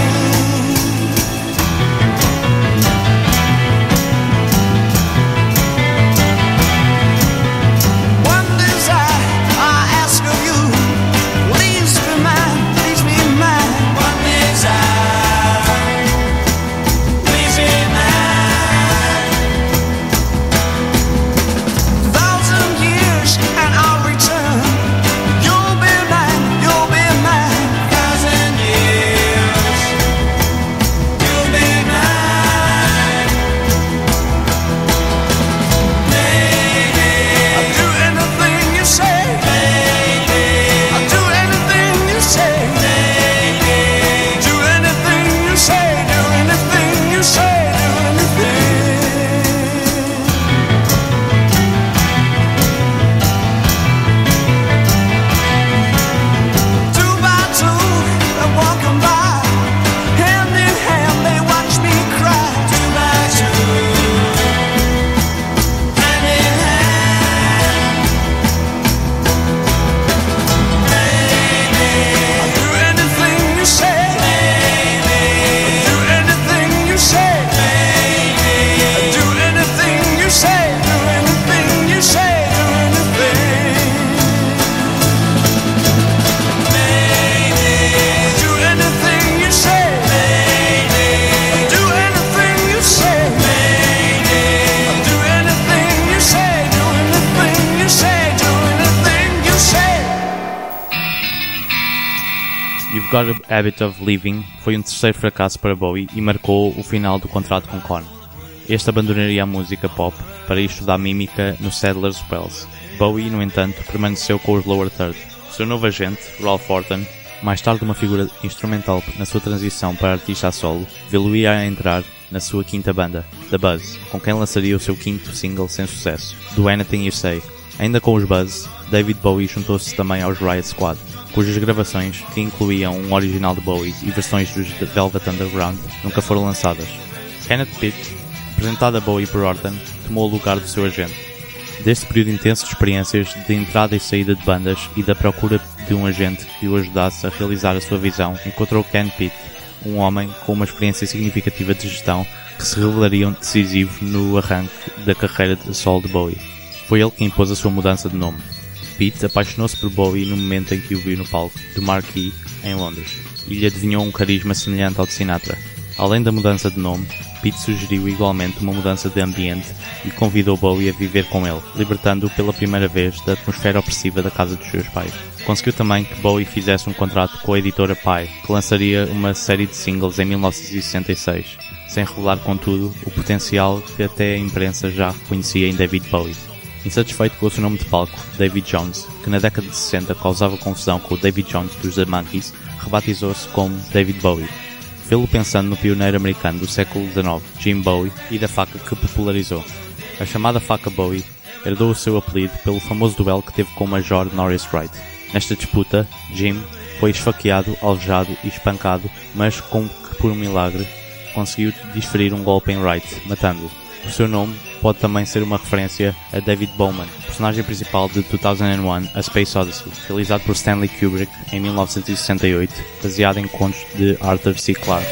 Got a Habit of Living foi um terceiro fracasso para Bowie e marcou o final do contrato com Korn. Este abandonaria a música pop para ir estudar mímica no Sadler's Wells. Bowie, no entanto, permaneceu com os Lower Third. Seu novo agente, Ralph Orton, mais tarde uma figura instrumental na sua transição para artista a solo, vê-lo-ia a entrar na sua quinta banda, The Buzz, com quem lançaria o seu quinto single sem sucesso, Do Anything You Say. Ainda com os Buzz, David Bowie juntou-se também aos Riot Squad, cujas gravações, que incluíam um original de Bowie e versões dos Velvet Underground, nunca foram lançadas. Kenneth Pitt, apresentado a Bowie por Orton, tomou o lugar do seu agente. Deste período intenso de experiências de entrada e saída de bandas e da procura de um agente que o ajudasse a realizar a sua visão, encontrou Ken Pitt, um homem com uma experiência significativa de gestão que se revelaria decisivo no arranque da carreira de solo de Bowie. Foi ele que impôs a sua mudança de nome. Pitt apaixonou-se por Bowie no momento em que o viu no palco do Marquee, em Londres, e lhe adivinhou um carisma semelhante ao de Sinatra. Além da mudança de nome, Pitt sugeriu igualmente uma mudança de ambiente e convidou Bowie a viver com ele, libertando-o pela primeira vez da atmosfera opressiva da casa dos seus pais. Conseguiu também que Bowie fizesse um contrato com a editora Pye, que lançaria uma série de singles em 1966, sem revelar, contudo, o potencial que até a imprensa já reconhecia em David Bowie. Insatisfeito com o seu nome de palco, David Jones, que na década de 60 causava confusão com o David Jones dos The Monkees, rebatizou-se como David Bowie. Fê-lo pensando no pioneiro americano do século XIX, Jim Bowie, e da faca que popularizou. A chamada faca Bowie herdou o seu apelido pelo famoso duelo que teve com o Major Norris Wright. Nesta disputa, Jim foi esfaqueado, alvejado e espancado, mas como que por um milagre conseguiu desferir um golpe em Wright, matando-o. O seu nome pode também ser uma referência a David Bowman, personagem principal de 2001 A Space Odyssey, realizado por Stanley Kubrick em 1968, baseado em contos de Arthur C. Clarke.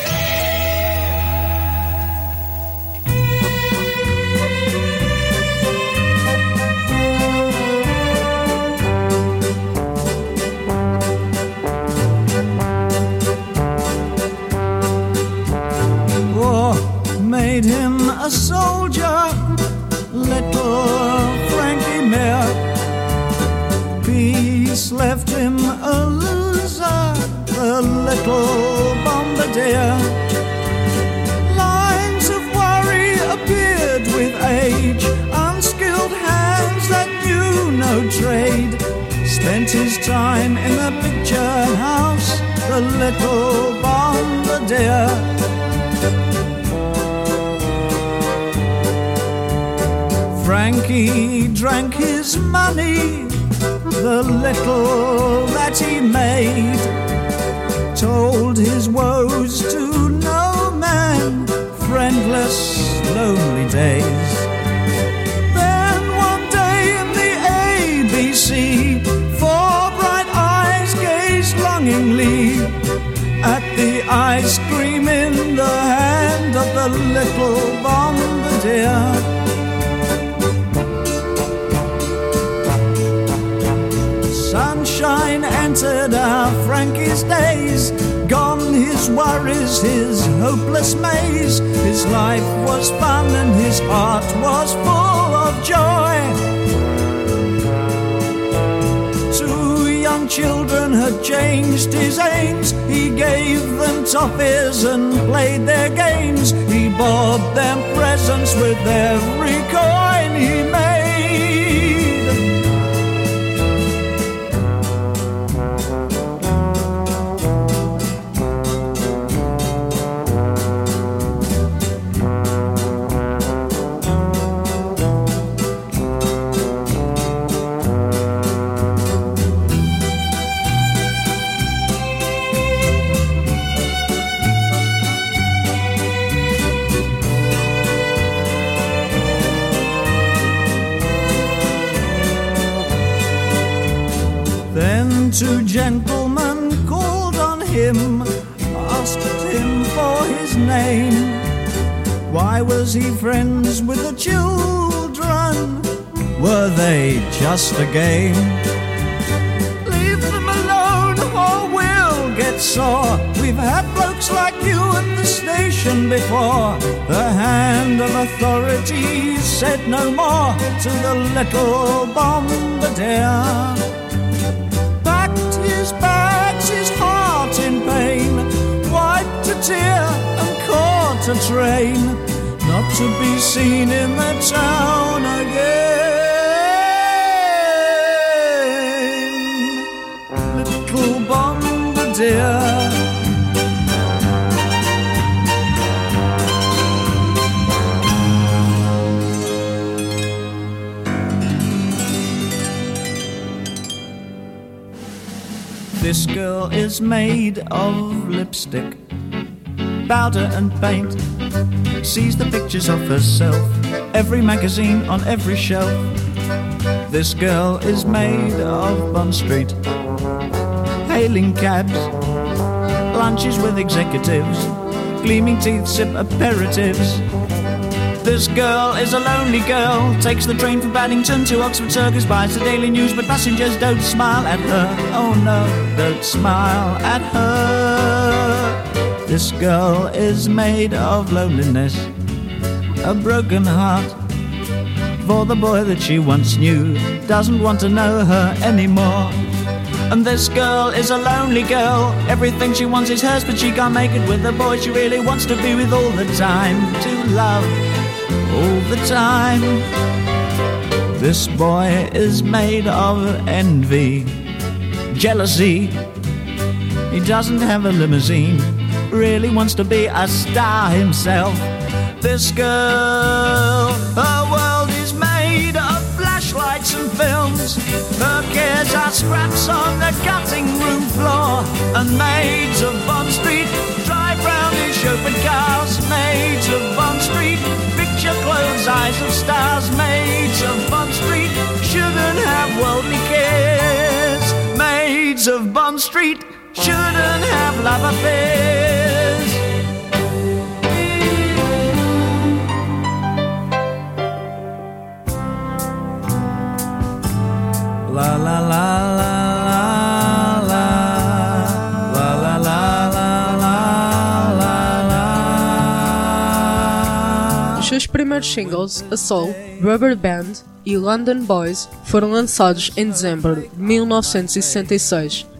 Made him a soldier, little Frankie Mayer. Peace left him a loser, the little bombardier. Lines of worry appeared with age, unskilled hands that knew no trade spent his time in the picture house, the little bombardier. Frankie drank his money, the little that he made, told his woes to no man, friendless, lonely days. Then one day in the ABC, four bright eyes gazed longingly at the ice cream in the hand of the little bombardier. Sunshine entered our Frankie's days, gone his worries, his hopeless maze. His life was fun and his heart was full of joy. Two young children had changed his aims. He gave them toffees and played their games. He bought them presents with every coin he made. Then two gentlemen called on him, asked him for his name. Why was he friends with the children? Were they just a game? Leave them alone or we'll get sore. We've had blokes like you at the station before. The hand of authority said no more to the little bombardier. His bags, his heart in pain, wiped a tear and caught a train, not to be seen in the town again. Little bombardier. This girl is made of lipstick, powder and paint. Sees the pictures of herself, every magazine on every shelf. This girl is made of Bond Street, hailing cabs, lunches with executives, gleaming teeth sip aperitifs. This girl is a lonely girl, takes the train from Paddington to Oxford Circus, buys the Daily News, but passengers don't smile at her. Oh no, don't smile at her. This girl is made of loneliness, a broken heart, for the boy that she once knew doesn't want to know her anymore. And this girl is a lonely girl, everything she wants is hers, but she can't make it with the boy she really wants to be with all the time, to love all the time. This boy is made of envy, jealousy. He doesn't have a limousine, really wants to be a star himself. This girl, her world is made of flashlights and films. Her cares are scraps on the cutting room floor. And maids of Bond Street drive round in chauffeured cars. Maids of Bond Street, picture clothes, eyes of stars. Maids of Bond Street shouldn't have worldly cares. Maids of Bond Street shouldn't have love affairs. La la la la la la la la la la la. Os seus primeiros singles, A Soul, Rubber Band e London Boys, foram lançados em dezembro de 1966.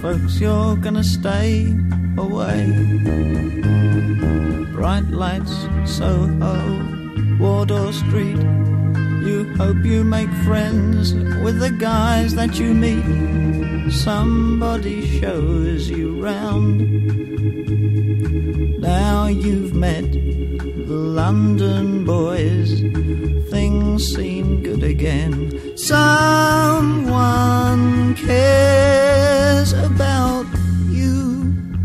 folks, you're gonna stay away. Bright lights, Soho, Wardour Street. You hope you make friends with the guys that you meet. Somebody shows you round. Now you've met the London boys. Things seem good again. Someone cares about you.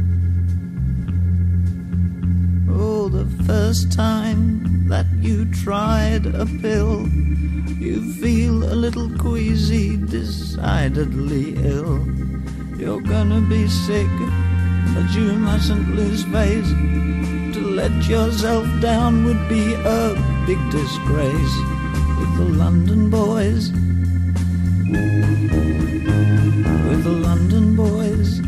Oh, the first time that you tried a pill, you feel a little queasy, decidedly ill. You're gonna be sick, but you mustn't lose face. To let yourself down would be a big disgrace. With the London boys, with the London boys.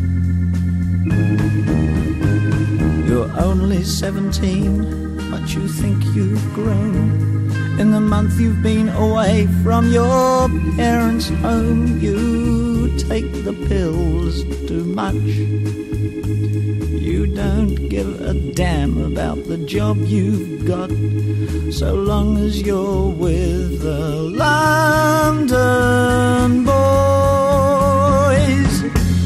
You're only 17, but you think you've grown. In the month you've been away from your parents' home, you take the pills too much. You don't give a damn about the job you've got, so long as you're with the London boys.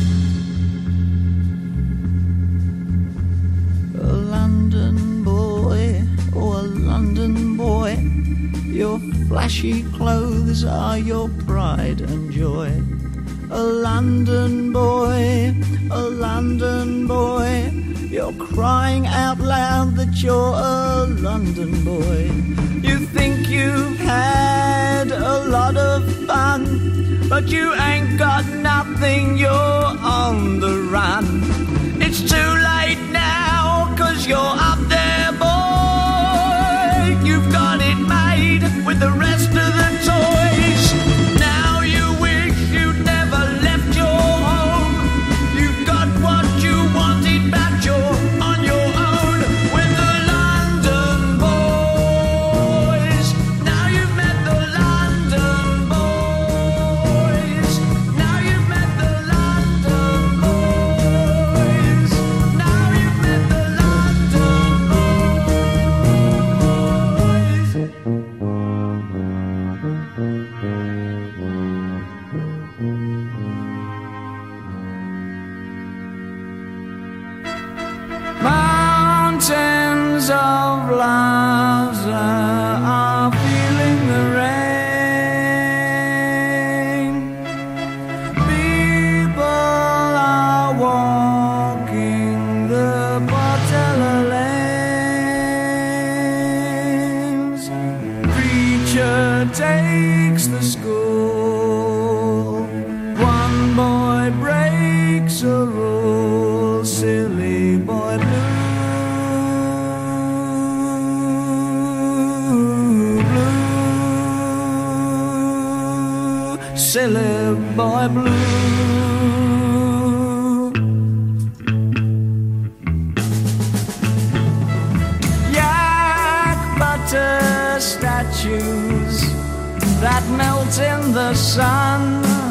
A London boy, oh a London boy. Your flashy clothes are your pride and joy. A London boy, a London boy. You're crying out loud that you're a London boy. You think you've had a lot of fun, but you ain't got nothing, you're on the run. It's too late now, 'cause you're up there, boy. You've got it made with the rest of the toys. Now you wish you'd never left your home. You've got what you wanted, but you're on your own with the London boys. Now you've met the London boys. Now you've met the London boys. Now you've met the London Mountains of laughter are feeling the rain. People are walking the Portela lanes. Preacher takes the school. One boy breaks a rule. Silly boy blue. Silly boy blue. Yak butter statues that melt in the sun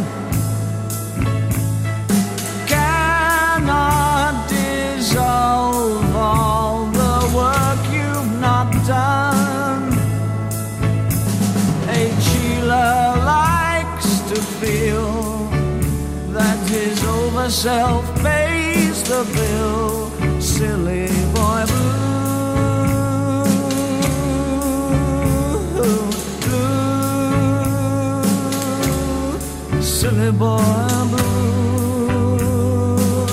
cannot dissolve all the work you've not done. A Sheila to feel that his overself pays the bill. Silly boy blue, blue, silly boy blue.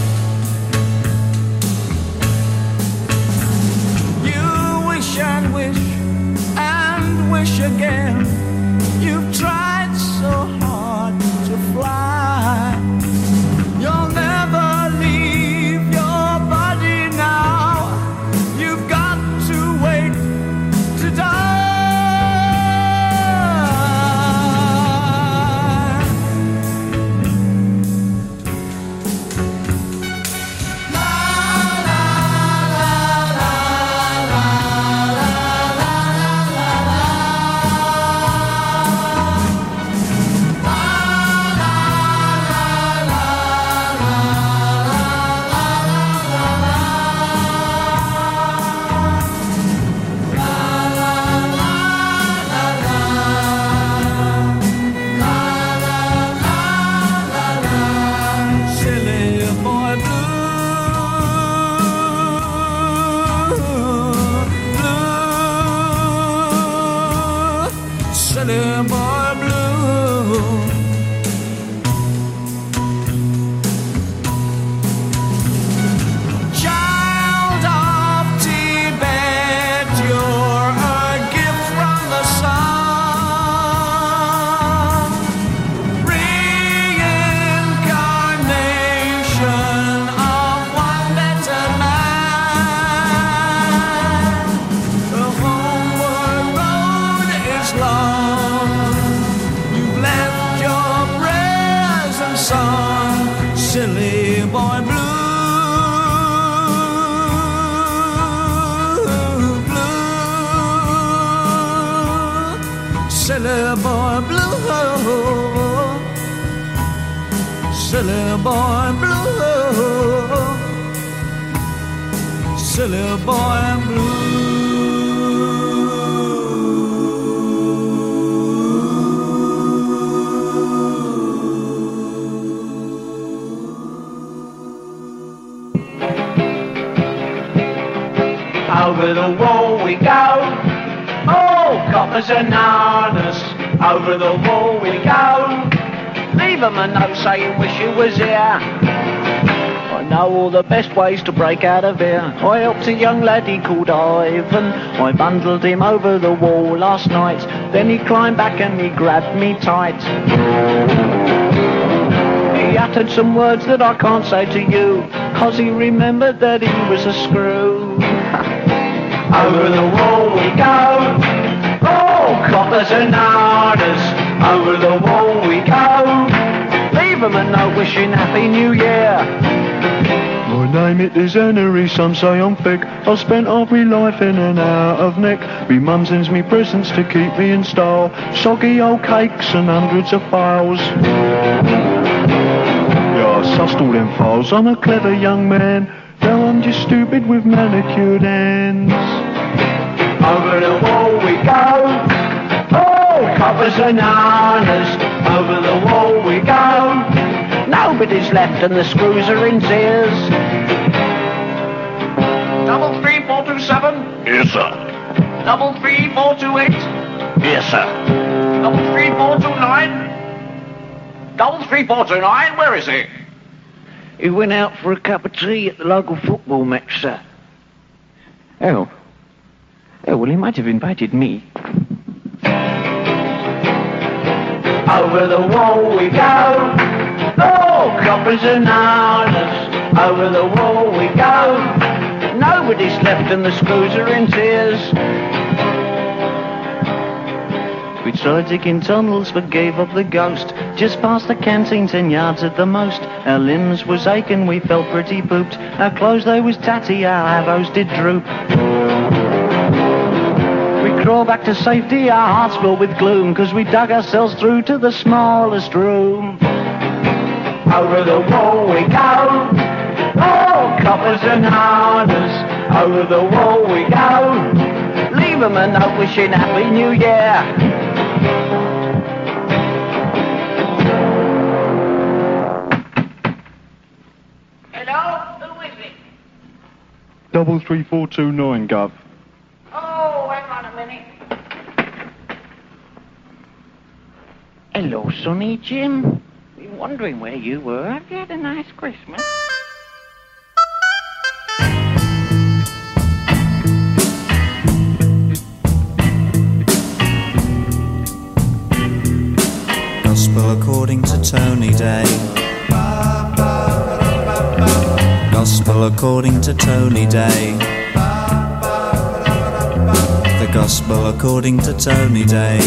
You wish and wish and wish again. You've tried so hard to fly. You'll never leave your body now. You've got to wait to die. La, la, la, la, la, la, la, la. song, silly boy blue. Silly boy blue, silly boy blue, silly boy blue. Over the wall we go. Oh, coppers and harness, over the wall we go. Leave 'em a note saying wish you was here. I know all the best ways to break out of here. I helped a young laddie called Ivan. I bundled him over the wall last night. Then he climbed back and he grabbed me tight. He uttered some words that I can't say to you, 'cause he remembered that he was a screw. Over the wall we go. Oh, coppers and harders. Over the wall we go. Leave 'em a note wishing Happy New Year. My name it is Henry, some say I'm thick. I spent half my life in and out of Nick. Me mum sends me presents to keep me in style. Soggy old cakes and hundreds of files. Yeah, I sussed all them files. I'm a clever young man. Now I'm just stupid with manicured hands. Over the wall we go. Oh, coppers and harness. Over the wall we go. Nobody's left and the screws are in tears. 33427. Yes, sir. 33428. Yes, sir. 33429. 33429. Where is he? He went out for a cup of tea at the local football match, sir. Oh, well, he might have invited me. Over the wall we go. Oh, coppers and harness. Over the wall we go. Nobody's left and the screws are in tears. We tried digging tunnels but gave up the ghost. Just past the canteen, 10 yards at the most. Our limbs was aching, we felt pretty pooped. Our clothes they was tatty, our avos did droop. We crawled back to safety, our hearts filled with gloom, 'cause we dug ourselves through to the smallest room. Over the wall we go. Oh, coppers and harness. Over the wall we go. Leave 'em a note wishing Happy New Year. Hello? Who is it? 33429, Gov. Oh, hang on a minute. Hello, Sonny Jim. Been wondering where you were. Have you had a nice Christmas? Gospel according to Tony Day. Gospel according to Tony Day. The gospel according to Tony Day.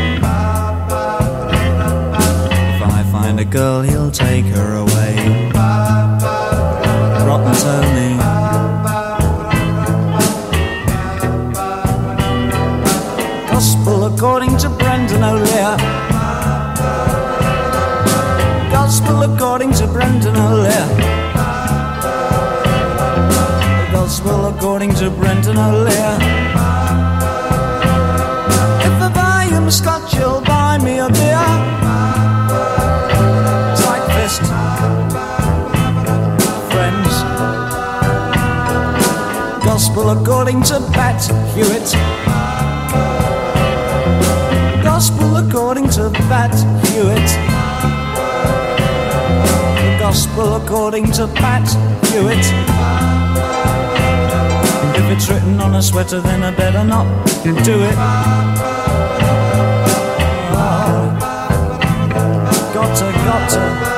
If I find a girl, he'll take her away. Rotten Tony. Gospel according to Brendan O'Leary. Gospel according to Brendan O'Leary. The gospel according to Brendan O'Leary. If I buy him scotch, you'll buy me a beer. Tight fist, friends. Gospel according to Pat Hewitt. Gospel according to Pat Hewitt. Gospel according to Pat Hewitt. If it's written on a sweater, then I better not do it. Oh, got to.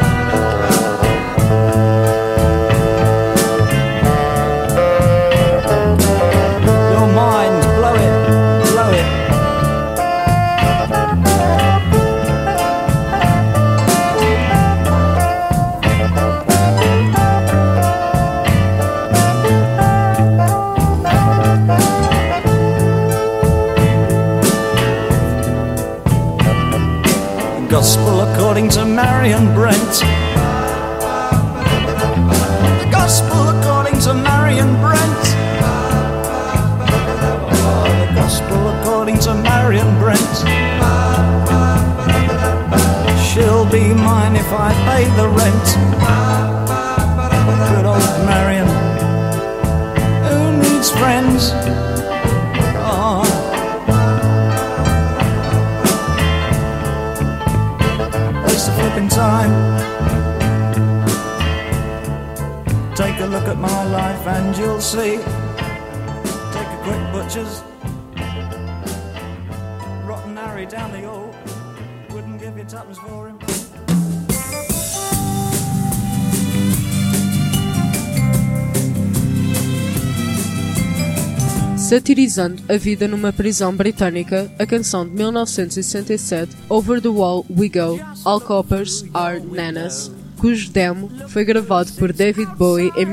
Your mind, blow it, blow it. according to Marion Brent. The Gospel according to Marion Brent. The Gospel according to Marion Brent. She'll be mine if I pay the rent. Good old Marion, who needs friends? Oh. Waste of flipping time. Take a look at my life and you'll see. Take a quick butcher's. Rotten Harry down the hall. Wouldn't give you tuppence for him. Satirizando a vida numa prisão britânica, a canção de 1967 Over the Wall We Go, All Coppers Are Nanas, cujo demo foi gravado por David Bowie em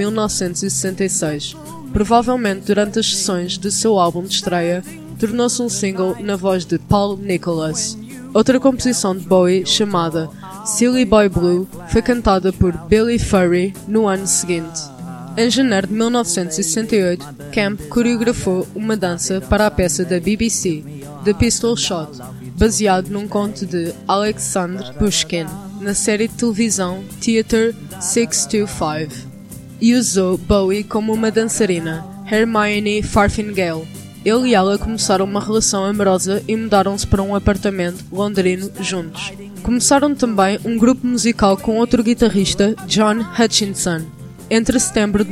1966. Provavelmente durante as sessões do seu álbum de estreia, tornou-se um single na voz de Paul Nicholas. Outra composição de Bowie, chamada Silly Boy Blue, foi cantada por Billy Furry no ano seguinte. Em janeiro de 1968, Camp coreografou uma dança para a peça da BBC, The Pistol Shot, baseado num conto de Alexander Pushkin, na série de televisão Theatre 625, e usou Bowie como uma dançarina, Hermione Farthingale. Ele e ela começaram uma relação amorosa e mudaram-se para um apartamento londrino juntos. Começaram também um grupo musical com outro guitarrista, John Hutchinson. Entre setembro de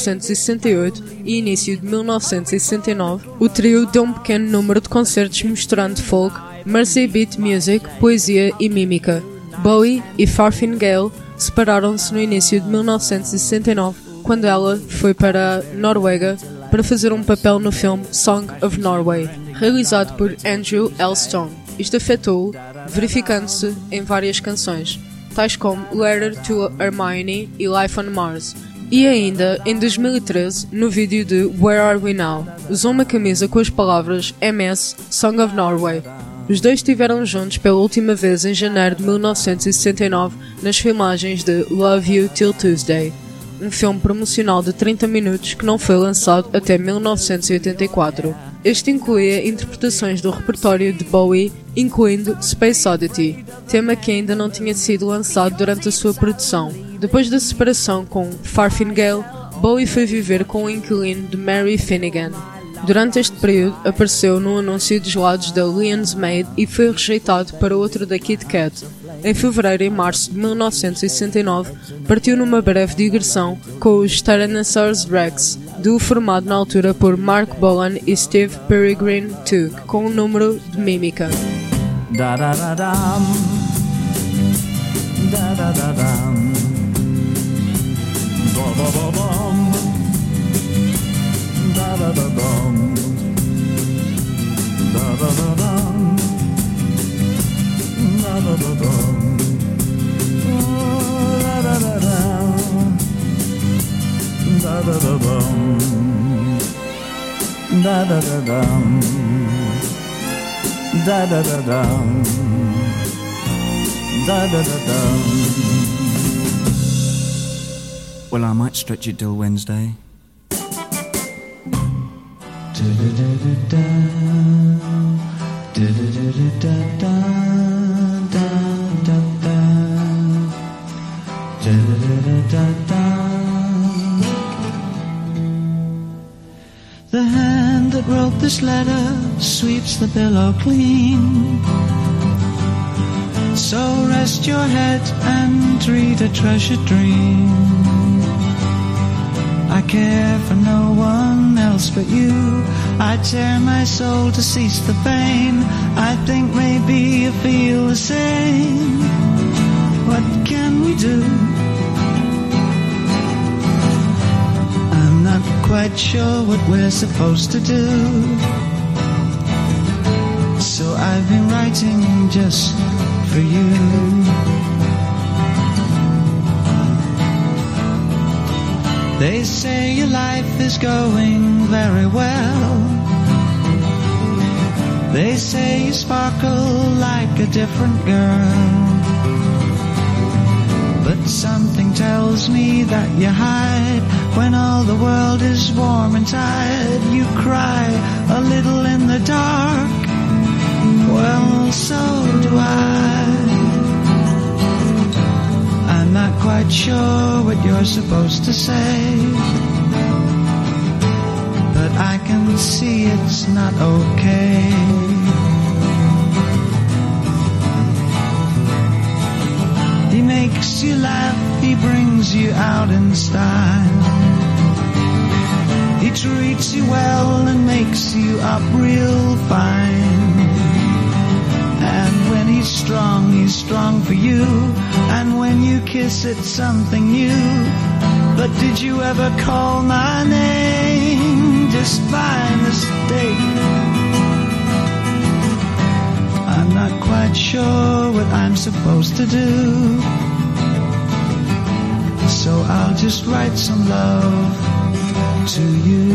1968 e início de 1969, o trio deu um pequeno número de concertos misturando folk, Mersey beat music, poesia e mímica. Bowie e Farthingale separaram-se no início de 1969, quando ela foi para a Noruega para fazer um papel no filme Song of Norway, realizado por Andrew Elstone. Isto afetou-o, verificando-se em várias canções, tais como Letter to Hermione e Life on Mars. E ainda, em 2013, no vídeo de Where Are We Now, usou uma camisa com as palavras MS Song of Norway. Os dois estiveram juntos pela última vez em janeiro de 1969 nas filmagens de Love You Till Tuesday, um filme promocional de 30 minutos que não foi lançado até 1984. Este incluía interpretações do repertório de Bowie, incluindo Space Oddity, tema que ainda não tinha sido lançado durante a sua produção. Depois da separação com Farthingale, Bowie foi viver com o inquilino de Mary Finnegan. Durante este período, apareceu no anúncio de gelados da Leon's Maid e foi rejeitado para outro da Kit Kat. Em fevereiro e março de 1969, partiu numa breve digressão com os Tyrannosaurus Rex, duo formado na altura por Mark Bolan e Steve Peregrine II, com um número de mímica. Da da da dum, da da da dum, ba ba ba bum, da da da dum, da da da dum, da da da dum, da da da dum, da da da dum, da da da dum. Da da da dum, da da da dum. Well, I might stretch it till Wednesday. The hand that wrote this letter sweeps the pillow clean. So rest your head and read a treasured dream. I care for no one else but you. I tear my soul to cease the pain. I think maybe you feel the same. What can we do? I'm not quite sure what we're supposed to do. So I've been writing just for you. They say your life is going very well. They say you sparkle like a different girl. But something tells me that you hide. When all the world is warm and tired, you cry a little in the dark. Well, so do I. I'm not quite sure what you're supposed to say, but I can see it's not okay. He makes you laugh, he brings you out in style. He treats you well and makes you up real fine. And when he's strong for you. And when you kiss, it's something new. But did you ever call my name just by mistake? I'm not quite sure what I'm supposed to do, so I'll just write some love to you.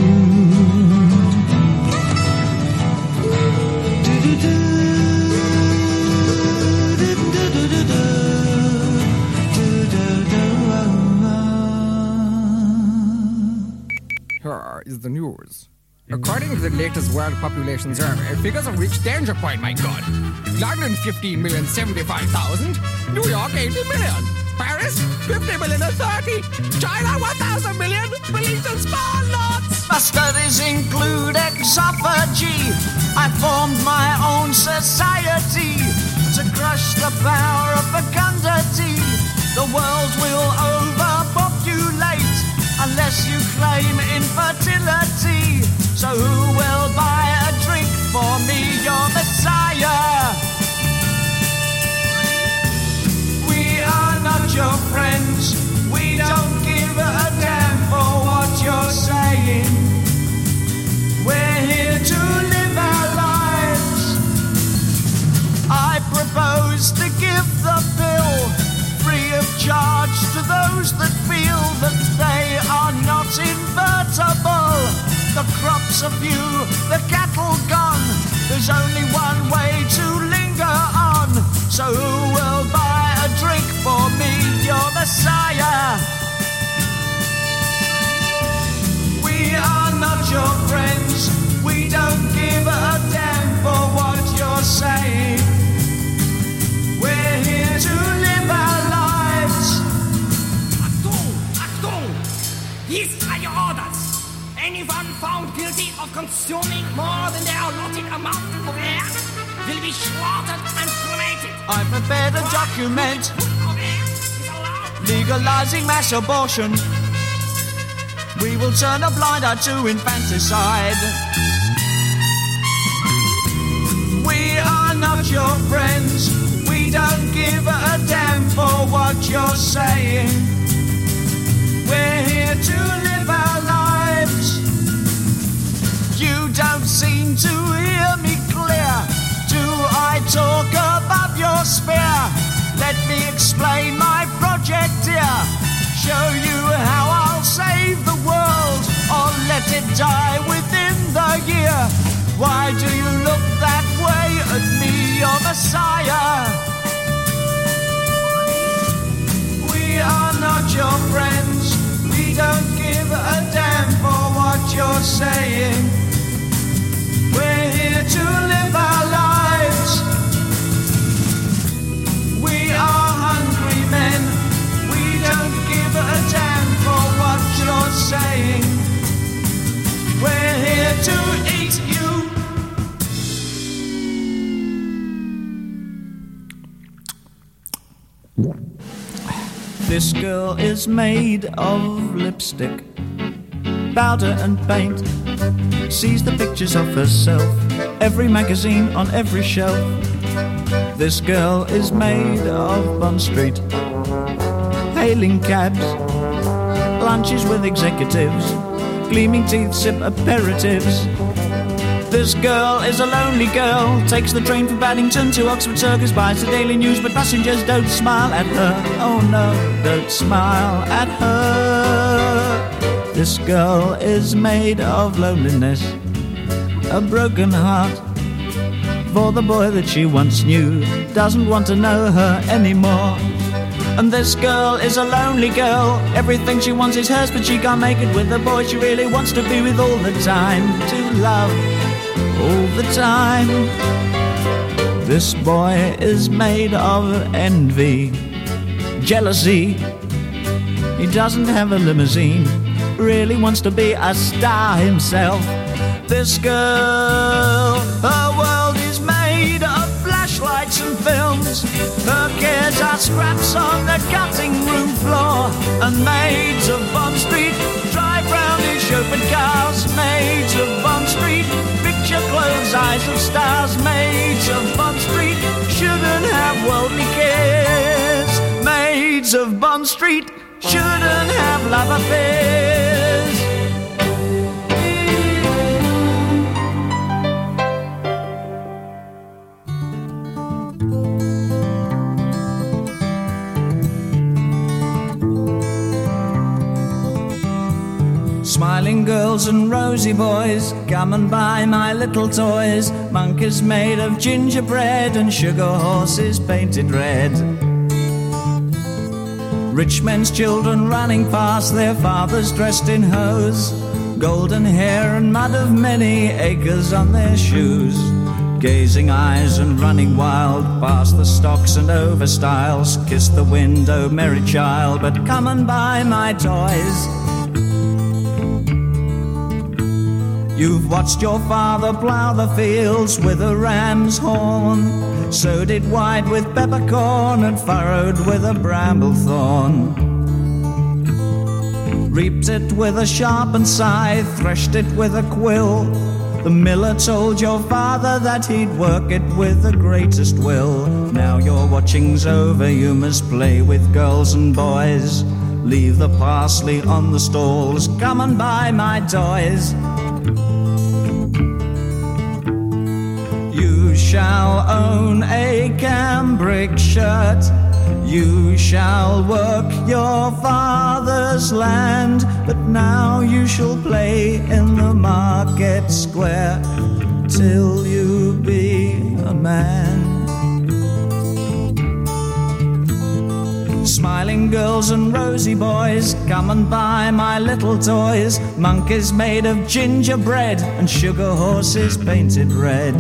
Here is the news. According to the latest World Population Survey, figures have reached danger point, my God. London, 15,075,000. New York, 80 million. Paris, 50 million and 30. China, 1,000 million. Believed in small lots. My studies include exophagy. I formed my own society to crush the power of fecundity. The world will overpopulate unless you claim infertility. So who will buy a drink for me, your Messiah? We are not your friends. We don't give a damn for what you're saying. We're here to live our lives. I propose to give the pill free of charge to those that feel that they are not invertible. The crops are few, the cattle gone. There's only one way to linger on. So who will buy a drink for me, your Messiah? We are not your friends. We don't give a damn for what you're saying. We're here to live our lives. Achtung! These are your orders. Anyone found guilty of consuming more than their allotted amount of air will be slaughtered and cremated. I prepared a document legalizing mass abortion. We will turn a blind eye to infanticide. We are not your friends. We don't give a damn for what you're saying. We're here to live our lives. You don't seem to hear me clear. Do I talk above your spear? Let me explain my project here. Show you how I'll save the world, or let it die within the year. Why do you look that way at me, your Messiah? We are not your friends. We don't give a damn for what you're saying. We're here to live our lives. We are hungry men. We don't give a damn for what you're saying. We're here to eat you. This girl is made of lipstick, powder and paint. Sees the pictures of herself, every magazine on every shelf. This girl is made of Bond Street, hailing cabs, lunches with executives, gleaming teeth sip aperitifs. This girl is a lonely girl, takes the train from Paddington to Oxford Circus, buys the Daily News, but passengers don't smile at her. Oh no, don't smile at her. This girl is made of loneliness, a broken heart for the boy that she once knew, doesn't want to know her anymore. And this girl is a lonely girl. Everything she wants is hers, but she can't make it with the boy she really wants to be with all the time. To love all the time. This boy is made of envy, jealousy. He doesn't have a limousine, really wants to be a star himself. This girl, her world is made of flashlights and films. Her cares are scraps on the cutting room floor. And maids of Bond Street drive round in chauffeured cars. Maids of Bond Street, picture clothes, eyes of stars. Maids of Bond Street shouldn't have worldly cares. Maids of Bond Street shouldn't have love affairs. Smiling girls and rosy boys, come and buy my little toys. Monkeys made of gingerbread and sugar horses painted red. Rich men's children running past their fathers dressed in hose. Golden hair and mud of many acres on their shoes. Gazing eyes and running wild past the stocks and overstyles. Kiss the wind, oh merry child, but come and buy my toys. You've watched your father plough the fields with a ram's horn. Sowed it wide with peppercorn and furrowed with a bramble thorn. Reaped it with a sharpened scythe, threshed it with a quill. The miller told your father that he'd work it with the greatest will. Now your watching's over, you must play with girls and boys. Leave the parsley on the stalls, come and buy my toys. You shall own a cambric shirt. You shall work your father's land. But now you shall play in the market square till you be a man. Smiling girls and rosy boys, come and buy my little toys. Monkeys made of gingerbread and sugar horses painted red.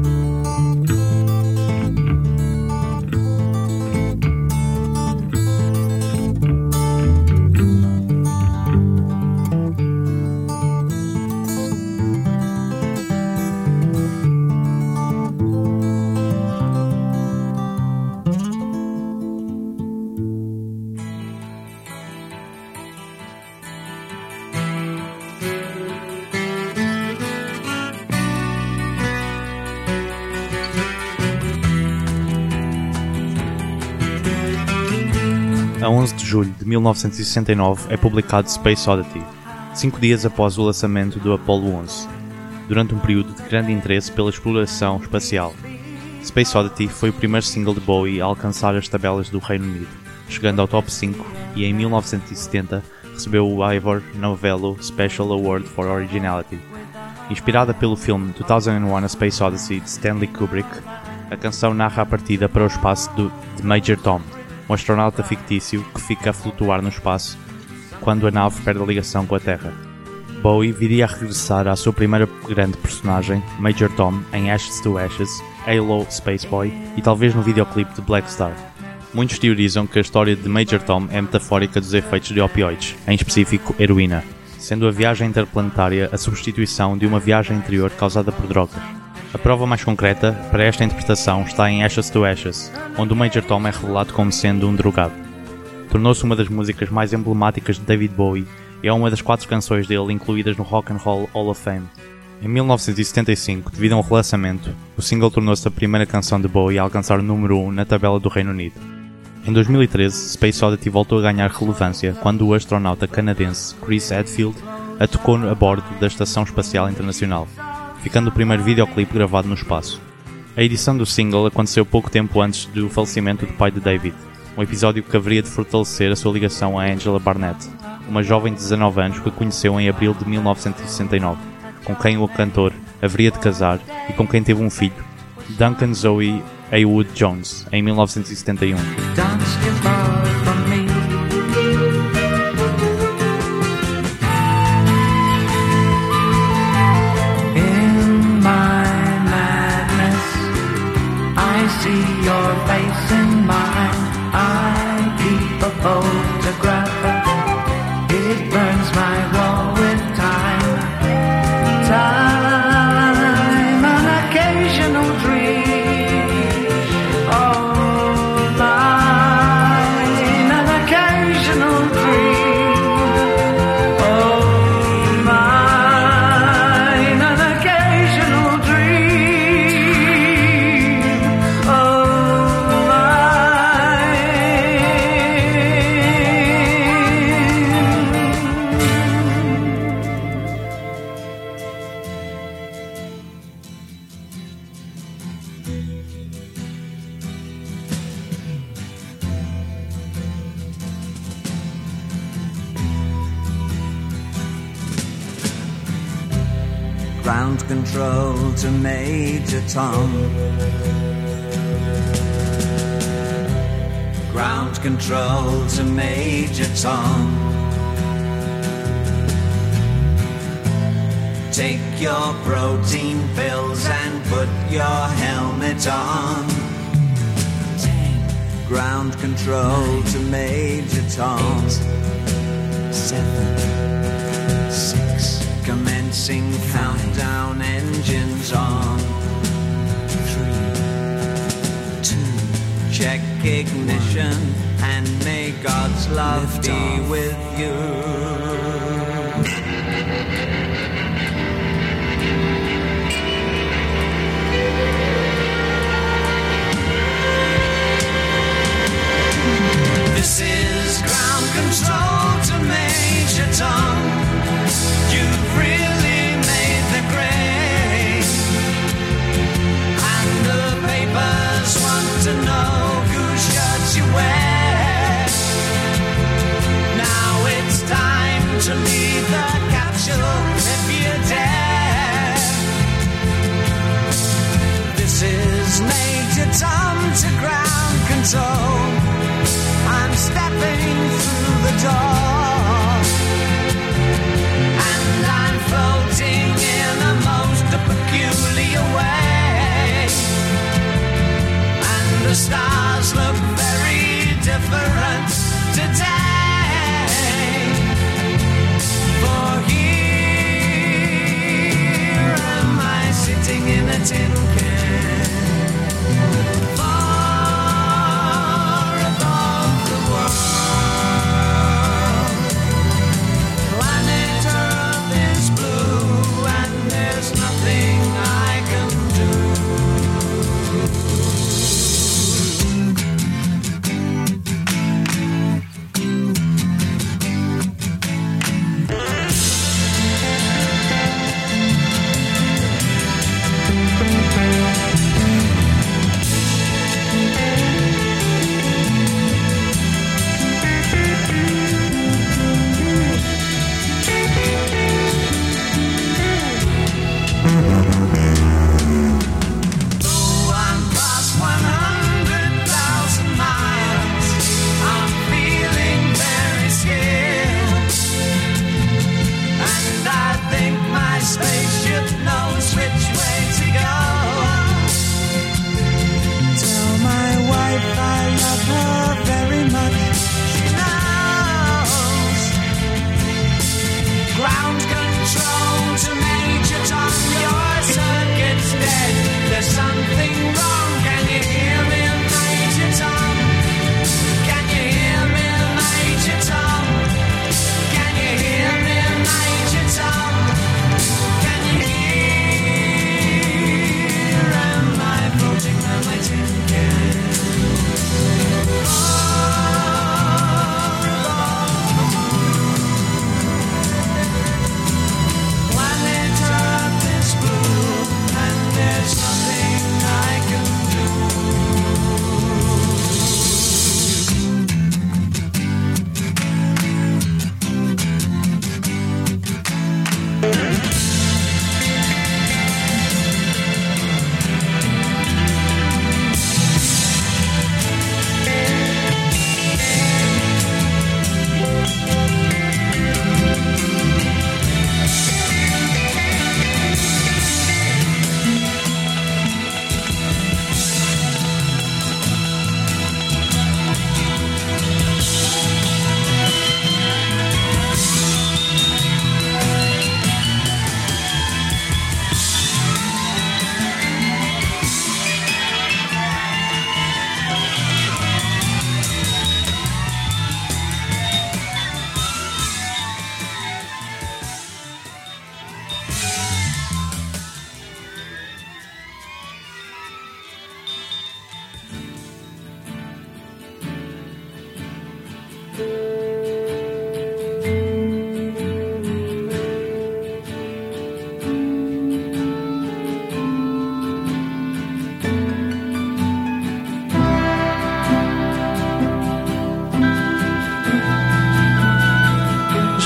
A 11 de julho de 1969 é publicado Space Oddity, 5 dias após o lançamento do Apollo 11, durante um período de grande interesse pela exploração espacial. Space Oddity foi o primeiro single de Bowie a alcançar as tabelas do Reino Unido, chegando ao top 5 e em 1970 recebeu o Ivor Novello Special Award for Originality. Inspirada pelo filme 2001: A Space Odyssey de Stanley Kubrick, a canção narra a partida para o espaço de Major Tom, um astronauta fictício que fica a flutuar no espaço quando a nave perde a ligação com a Terra. Bowie viria a regressar à sua primeira grande personagem, Major Tom, em Ashes to Ashes, Halo Space Boy e talvez no videoclipe de Black Star. Muitos teorizam que a história de Major Tom é metafórica dos efeitos de opioides, em específico heroína, sendo a viagem interplanetária a substituição de uma viagem anterior causada por drogas. A prova mais concreta para esta interpretação está em Ashes to Ashes, onde o Major Tom é revelado como sendo um drogado. Tornou-se uma das músicas mais emblemáticas de David Bowie e é uma das 4 canções dele incluídas no Rock and Roll Hall of Fame. Em 1975, devido a um relançamento, o single tornou-se a primeira canção de Bowie a alcançar o número 1 na tabela do Reino Unido. Em 2013, Space Oddity voltou a ganhar relevância quando o astronauta canadense Chris Hadfield a tocou a bordo da Estação Espacial Internacional, ficando o primeiro videoclipe gravado no espaço. A edição do single aconteceu pouco tempo antes do falecimento do pai de David, um episódio que haveria de fortalecer a sua ligação a Angela Barnett, uma jovem de 19 anos que conheceu em abril de 1969, com quem o cantor haveria de casar e com quem teve um filho, Duncan Zoe Haywood Jones, em 1971. photograph. It burns my wall with time. Time, an occasional dream. Oh, mine, an occasional dream. Oh, mine, an occasional dream. Oh, Ground control to Major Tom. Ground control to Major Tom. Take your protein pills and put your helmet on. 10. Ground control 9, to Major Tom. 8, 7, 6. Commencing countdown, engines on. 3, 2. Check ignition and may God's love Lift be off. with you. This is ground control to Major Tom. You've really made the grade, and the papers want to know whose shirts you wear. Now it's time to leave the capsule if you dare. This is Major Tom to ground control. I'm stepping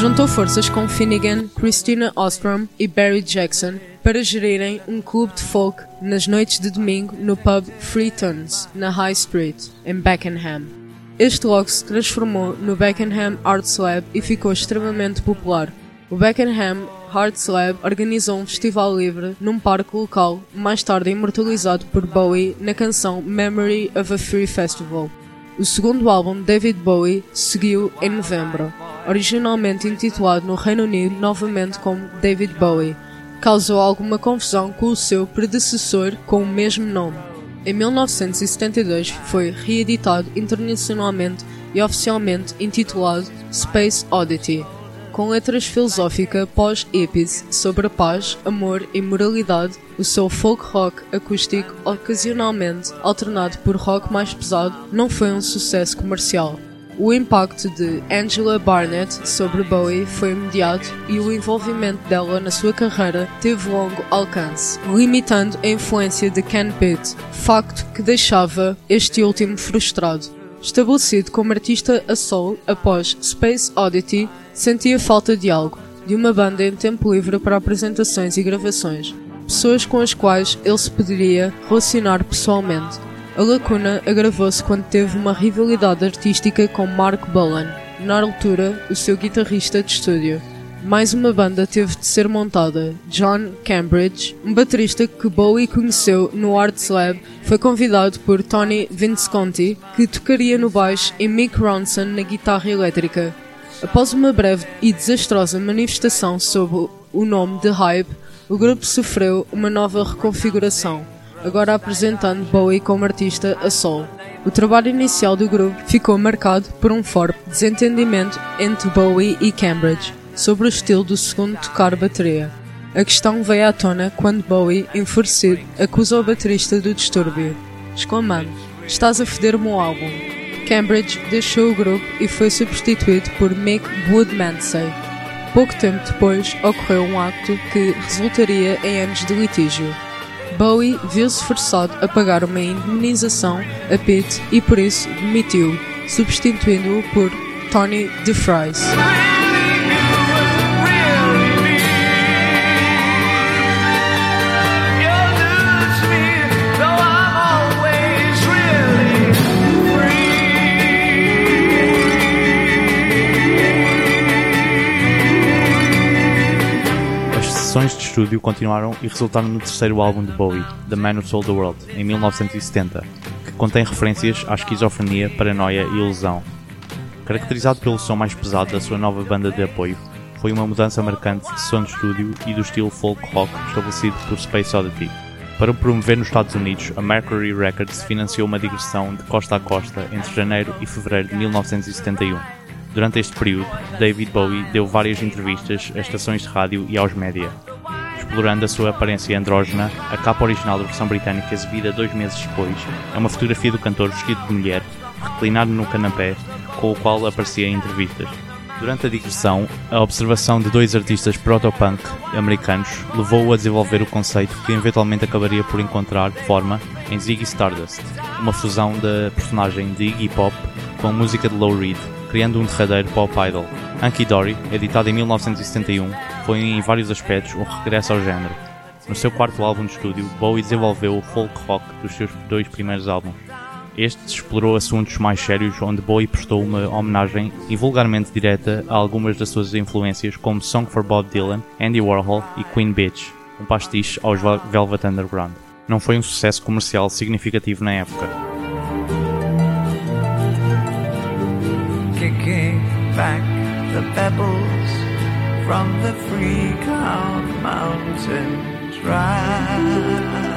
juntou forças com Finnegan, Christina Ostrom e Barry Jackson para gerirem um clube de folk nas noites de domingo no pub Free Tuns, na High Street, em Beckenham. Este logo se transformou no Beckenham Arts Lab e ficou extremamente popular. O Beckenham Arts Lab organizou um festival livre num parque local, mais tarde imortalizado por Bowie na canção Memory of a Free Festival. O segundo álbum de David Bowie seguiu em novembro, originalmente intitulado no Reino Unido novamente como David Bowie. Causou alguma confusão com o seu predecessor com o mesmo nome. Em 1972 foi reeditado internacionalmente e oficialmente intitulado Space Oddity, com letras filosóficas pós-hippies sobre a paz, amor e moralidade. O seu folk rock acústico, ocasionalmente alternado por rock mais pesado, não foi um sucesso comercial. O impacto de Angela Barnett sobre Bowie foi imediato e o envolvimento dela na sua carreira teve longo alcance, limitando a influência de Ken Pitt, facto que deixava este último frustrado. Estabelecido como artista a solo após Space Oddity, sentia falta de algo, de uma banda em tempo livre para apresentações e gravações, pessoas com as quais ele se poderia relacionar pessoalmente. A lacuna agravou-se quando teve uma rivalidade artística com Mark Bolan, na altura o seu guitarrista de estúdio. Mais uma banda teve de ser montada. John Cambridge, um baterista que Bowie conheceu no Arts Lab, foi convidado por Tony Visconti, que tocaria no baixo, e Mick Ronson na guitarra elétrica. Após uma breve e desastrosa manifestação sob o nome de Hype, o grupo sofreu uma nova reconfiguração, agora apresentando Bowie como artista a solo. O trabalho inicial do grupo ficou marcado por um forte desentendimento entre Bowie e Cambridge sobre o estilo do segundo tocar bateria. A questão veio à tona quando Bowie, enfurecido, acusa o baterista do distúrbio, exclamando: "Estás a foder-me o álbum." Cambridge deixou o grupo e foi substituído por Mick Woodmansey. Pouco tempo depois ocorreu um acto que resultaria em anos de litígio. Bowie viu-se forçado a pagar uma indemnização a Pitt e por isso demitiu, substituindo-o por Tony DeFries. As sessões de estúdio continuaram e resultaram no terceiro álbum de Bowie, The Man Who Sold the World, em 1970, que contém referências à esquizofrenia, paranoia e ilusão. Caracterizado pelo som mais pesado da sua nova banda de apoio, foi uma mudança marcante de som de estúdio e do estilo folk rock estabelecido por Space Oddity. Para o promover nos Estados Unidos, a Mercury Records financiou uma digressão de costa a costa entre janeiro e fevereiro de 1971. Durante este período, David Bowie deu várias entrevistas a estações de rádio e aos média. Explorando a sua aparência andrógena, a capa original da versão britânica, exibida 2 meses depois, é uma fotografia do cantor vestido de mulher, reclinado no canapé, com o qual aparecia em entrevistas. Durante a digressão, a observação de 2 artistas proto-punk americanos levou-o a desenvolver o conceito que eventualmente acabaria por encontrar forma em Ziggy Stardust, uma fusão da personagem de Iggy Pop com a música de Lou Reed, criando um derradeiro pop idol. Hunky Dory, editado em 1971, foi em vários aspectos um regresso ao género. No seu quarto álbum de estúdio, Bowie desenvolveu o folk rock dos seus 2 primeiros álbuns. Este explorou assuntos mais sérios, onde Bowie prestou uma homenagem invulgarmente direta a algumas das suas influências, como Song for Bob Dylan, Andy Warhol e Queen Bitch, um pastiche aos Velvet Underground. Não foi um sucesso comercial significativo na época. Kicking back the pebbles from the free cloud mountain drive.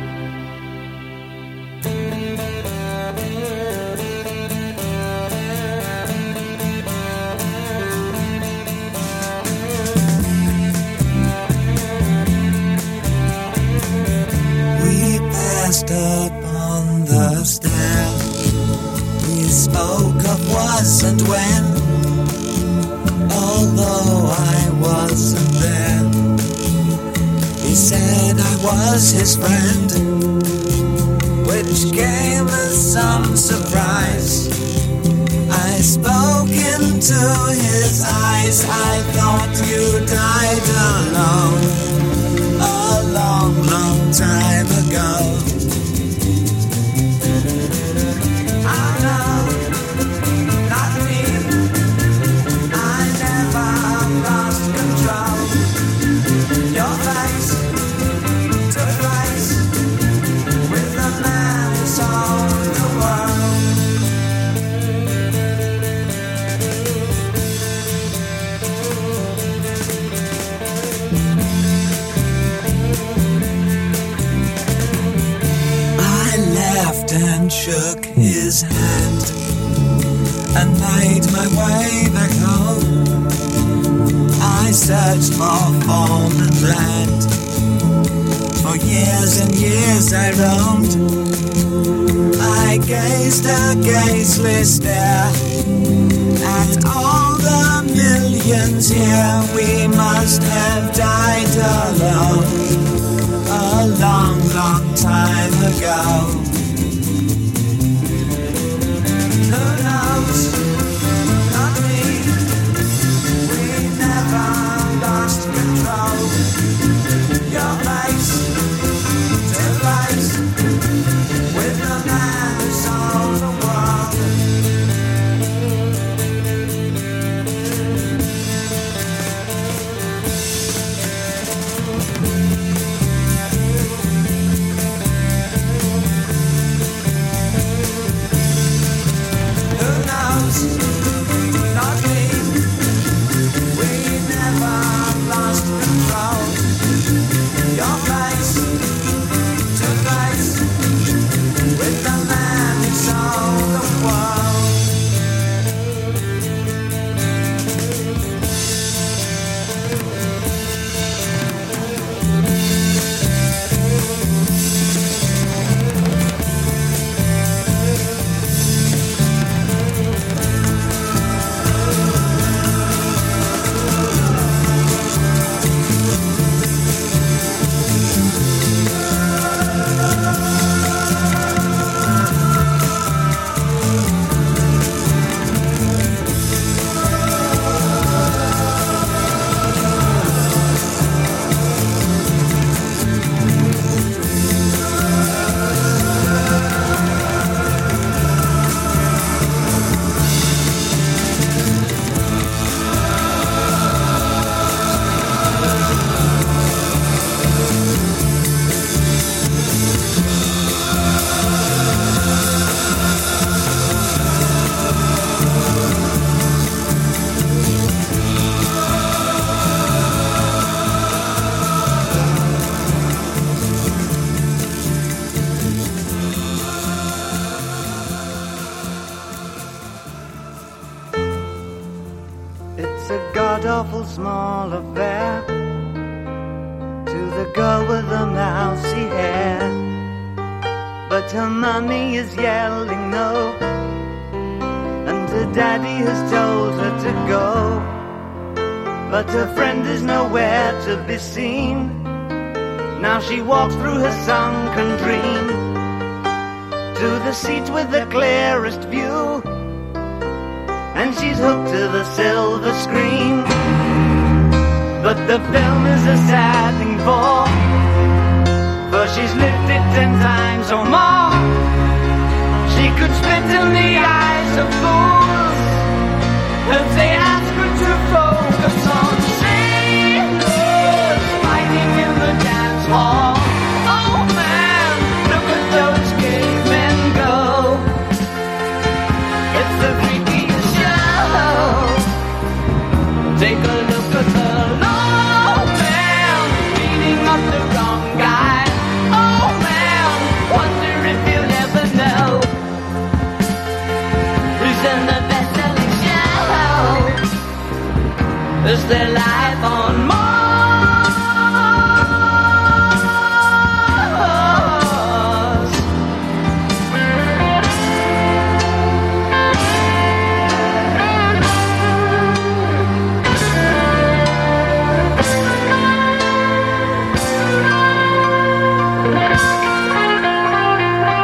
We passed up on the stair. We spoke of was and when, although I wasn't there. He said I was his friend, which came as some surprise. I spoke in into his eyes, I thought you died alone a long, long time ago. I know, not me, I never lost control. Your face to face with the man who sold the world. I laughed and shook his hand and made my way back home. I searched for foreign land. For years and years I roamed. I gazed a gazeless stare at all the millions here. We must have died alone a long, long time ago. Who knows? Not me. We never lost control. Your face to face with the man who sold the world. Who knows? Not me. We never lost control. Your face to face with the man who sold the world. It's a god-awful small affair to the girl with the mousy hair, but her mommy is yelling no, and her daddy has told her to go, but her friend is nowhere to be seen. Now she walks through her sunken dream to the seat with the clearest view, and she's hooked to the silver screen. But the film is a sad thing for she's lived it 10 times or more. She could spit in the eyes of fools if they ask her to focus on sailors fighting in the dance hall. Oh man, look at those cavemen go. It's the freakiest show. Take a look at the low man beating up the wrong guy. Oh man, wonder if you'll ever know who's in the best-selling show. Is there life on Mars?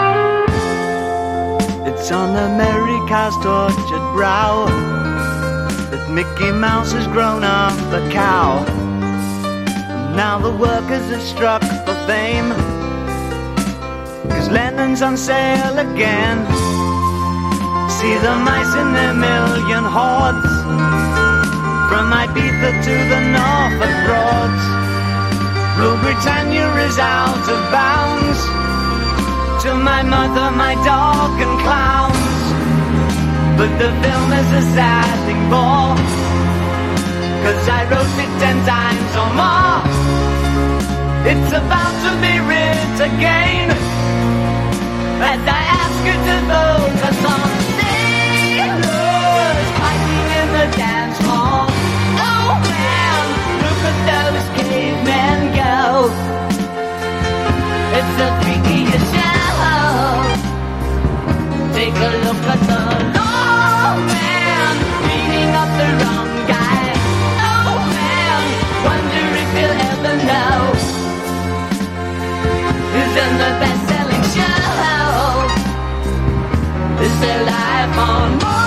It's on America's tortured brow Mickey Mouse has grown up a cow. Now the workers have struck for fame, 'cause Lennon's on sale again. See the mice in their million hordes, from Ibiza to the Norfolk Broads. Rule Britannia is out of bounds, to my mother, my dog and clowns. But the film is a sad thing more, 'cause I wrote it 10 times or more. It's about to be writ again, as I ask you to vote for some sailors fighting in the dance hall. Oh man, look at those cavemen go. It's the freakiest show. Take a look at the lawman beating up the wrong guy. Oh man, wonder if he'll ever know who's in the best-selling show. Is there life on Mars?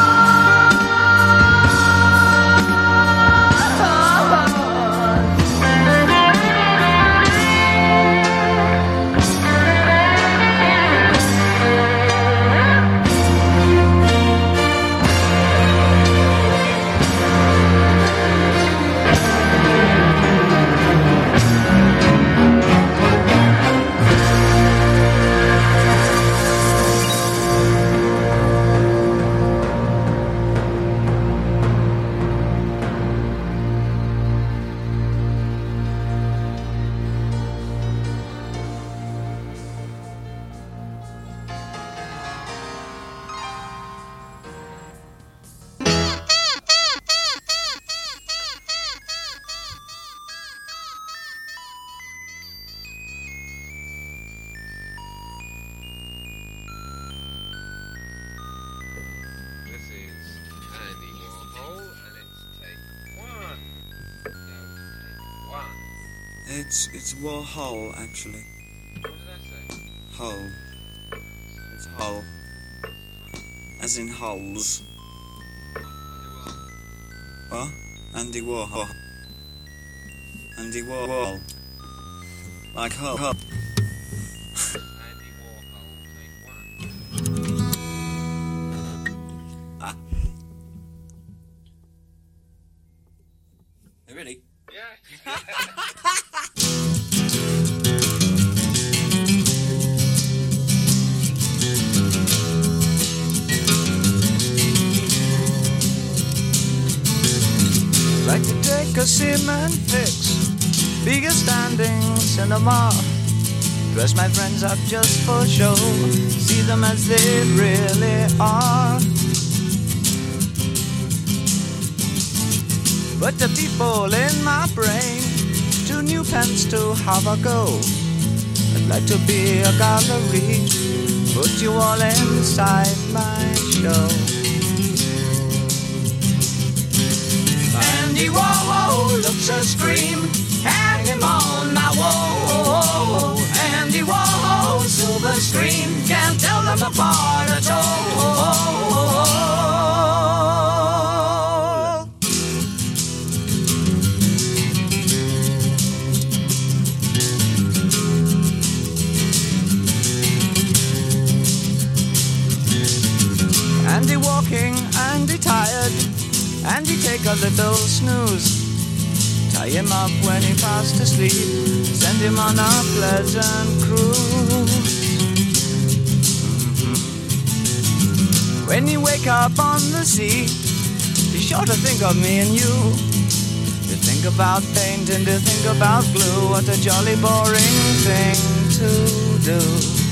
It's Warhol, actually. What did I say? Hole. It's Hole. As in holes. What? Andy Warhol. Andy Warhol. Like Hole. Andy Warhol, take one. Ah. Hey, ready? Yeah. Like to take a cement fix, bigger standing cinema. Dress my friends up just for show, see them as they really are. But the people in my brain, 2 new pence to have a go. I'd like to be a gallery, put you all inside my show. Andy Warhol looks a scream, hang him on my wall. Andy Warhol, silver screen, can't tell them apart at all. Andy walking, Andy tired, Andy take a little snooze. Tie him up when he fast asleep, send him on a pleasant cruise. When you wake up on the sea, be sure to think of me and you. To think about paint and to think about glue, what a jolly boring thing to do.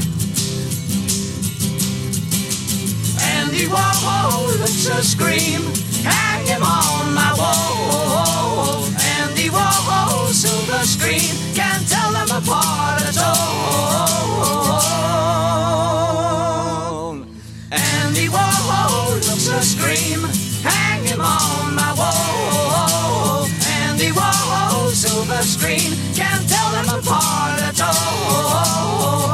Andy Warhol looks a scream, hang him on my wall. Andy Warhol, silver screen, can't tell them apart at all. Andy Warhol looks a scream, hang him on my wall. Andy Warhol, silver screen, can't tell them apart at all.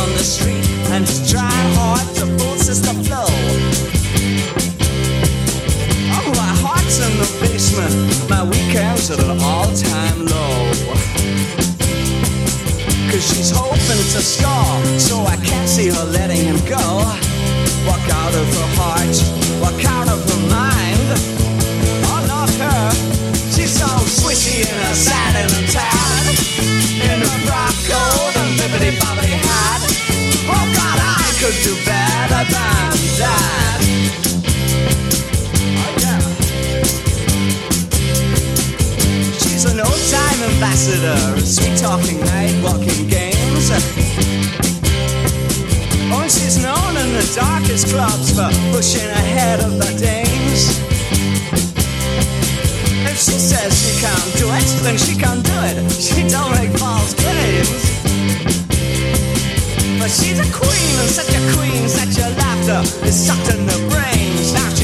on the street and his dry heart to pulses the flow. Oh, my heart's in the basement, my weekends at an all-time low. Cause she's hoping to score, so I can't see her letting him go. Walk out of her heart, walk out of her mind. Oh, not her, she's so swishy in her satin and tan, in her frock coat and bibbidi-bobbidi hat. Oh God, I could do better than that. Oh yeah. She's an old-time ambassador, sweet-talking, night-walking games. Oh, she's known in the darkest clubs for pushing ahead of the dames. If she says she can't do it, then she can't do it. She don't make false claims. But she's a queen, and such a queen that your laughter is sucked in the brains. Now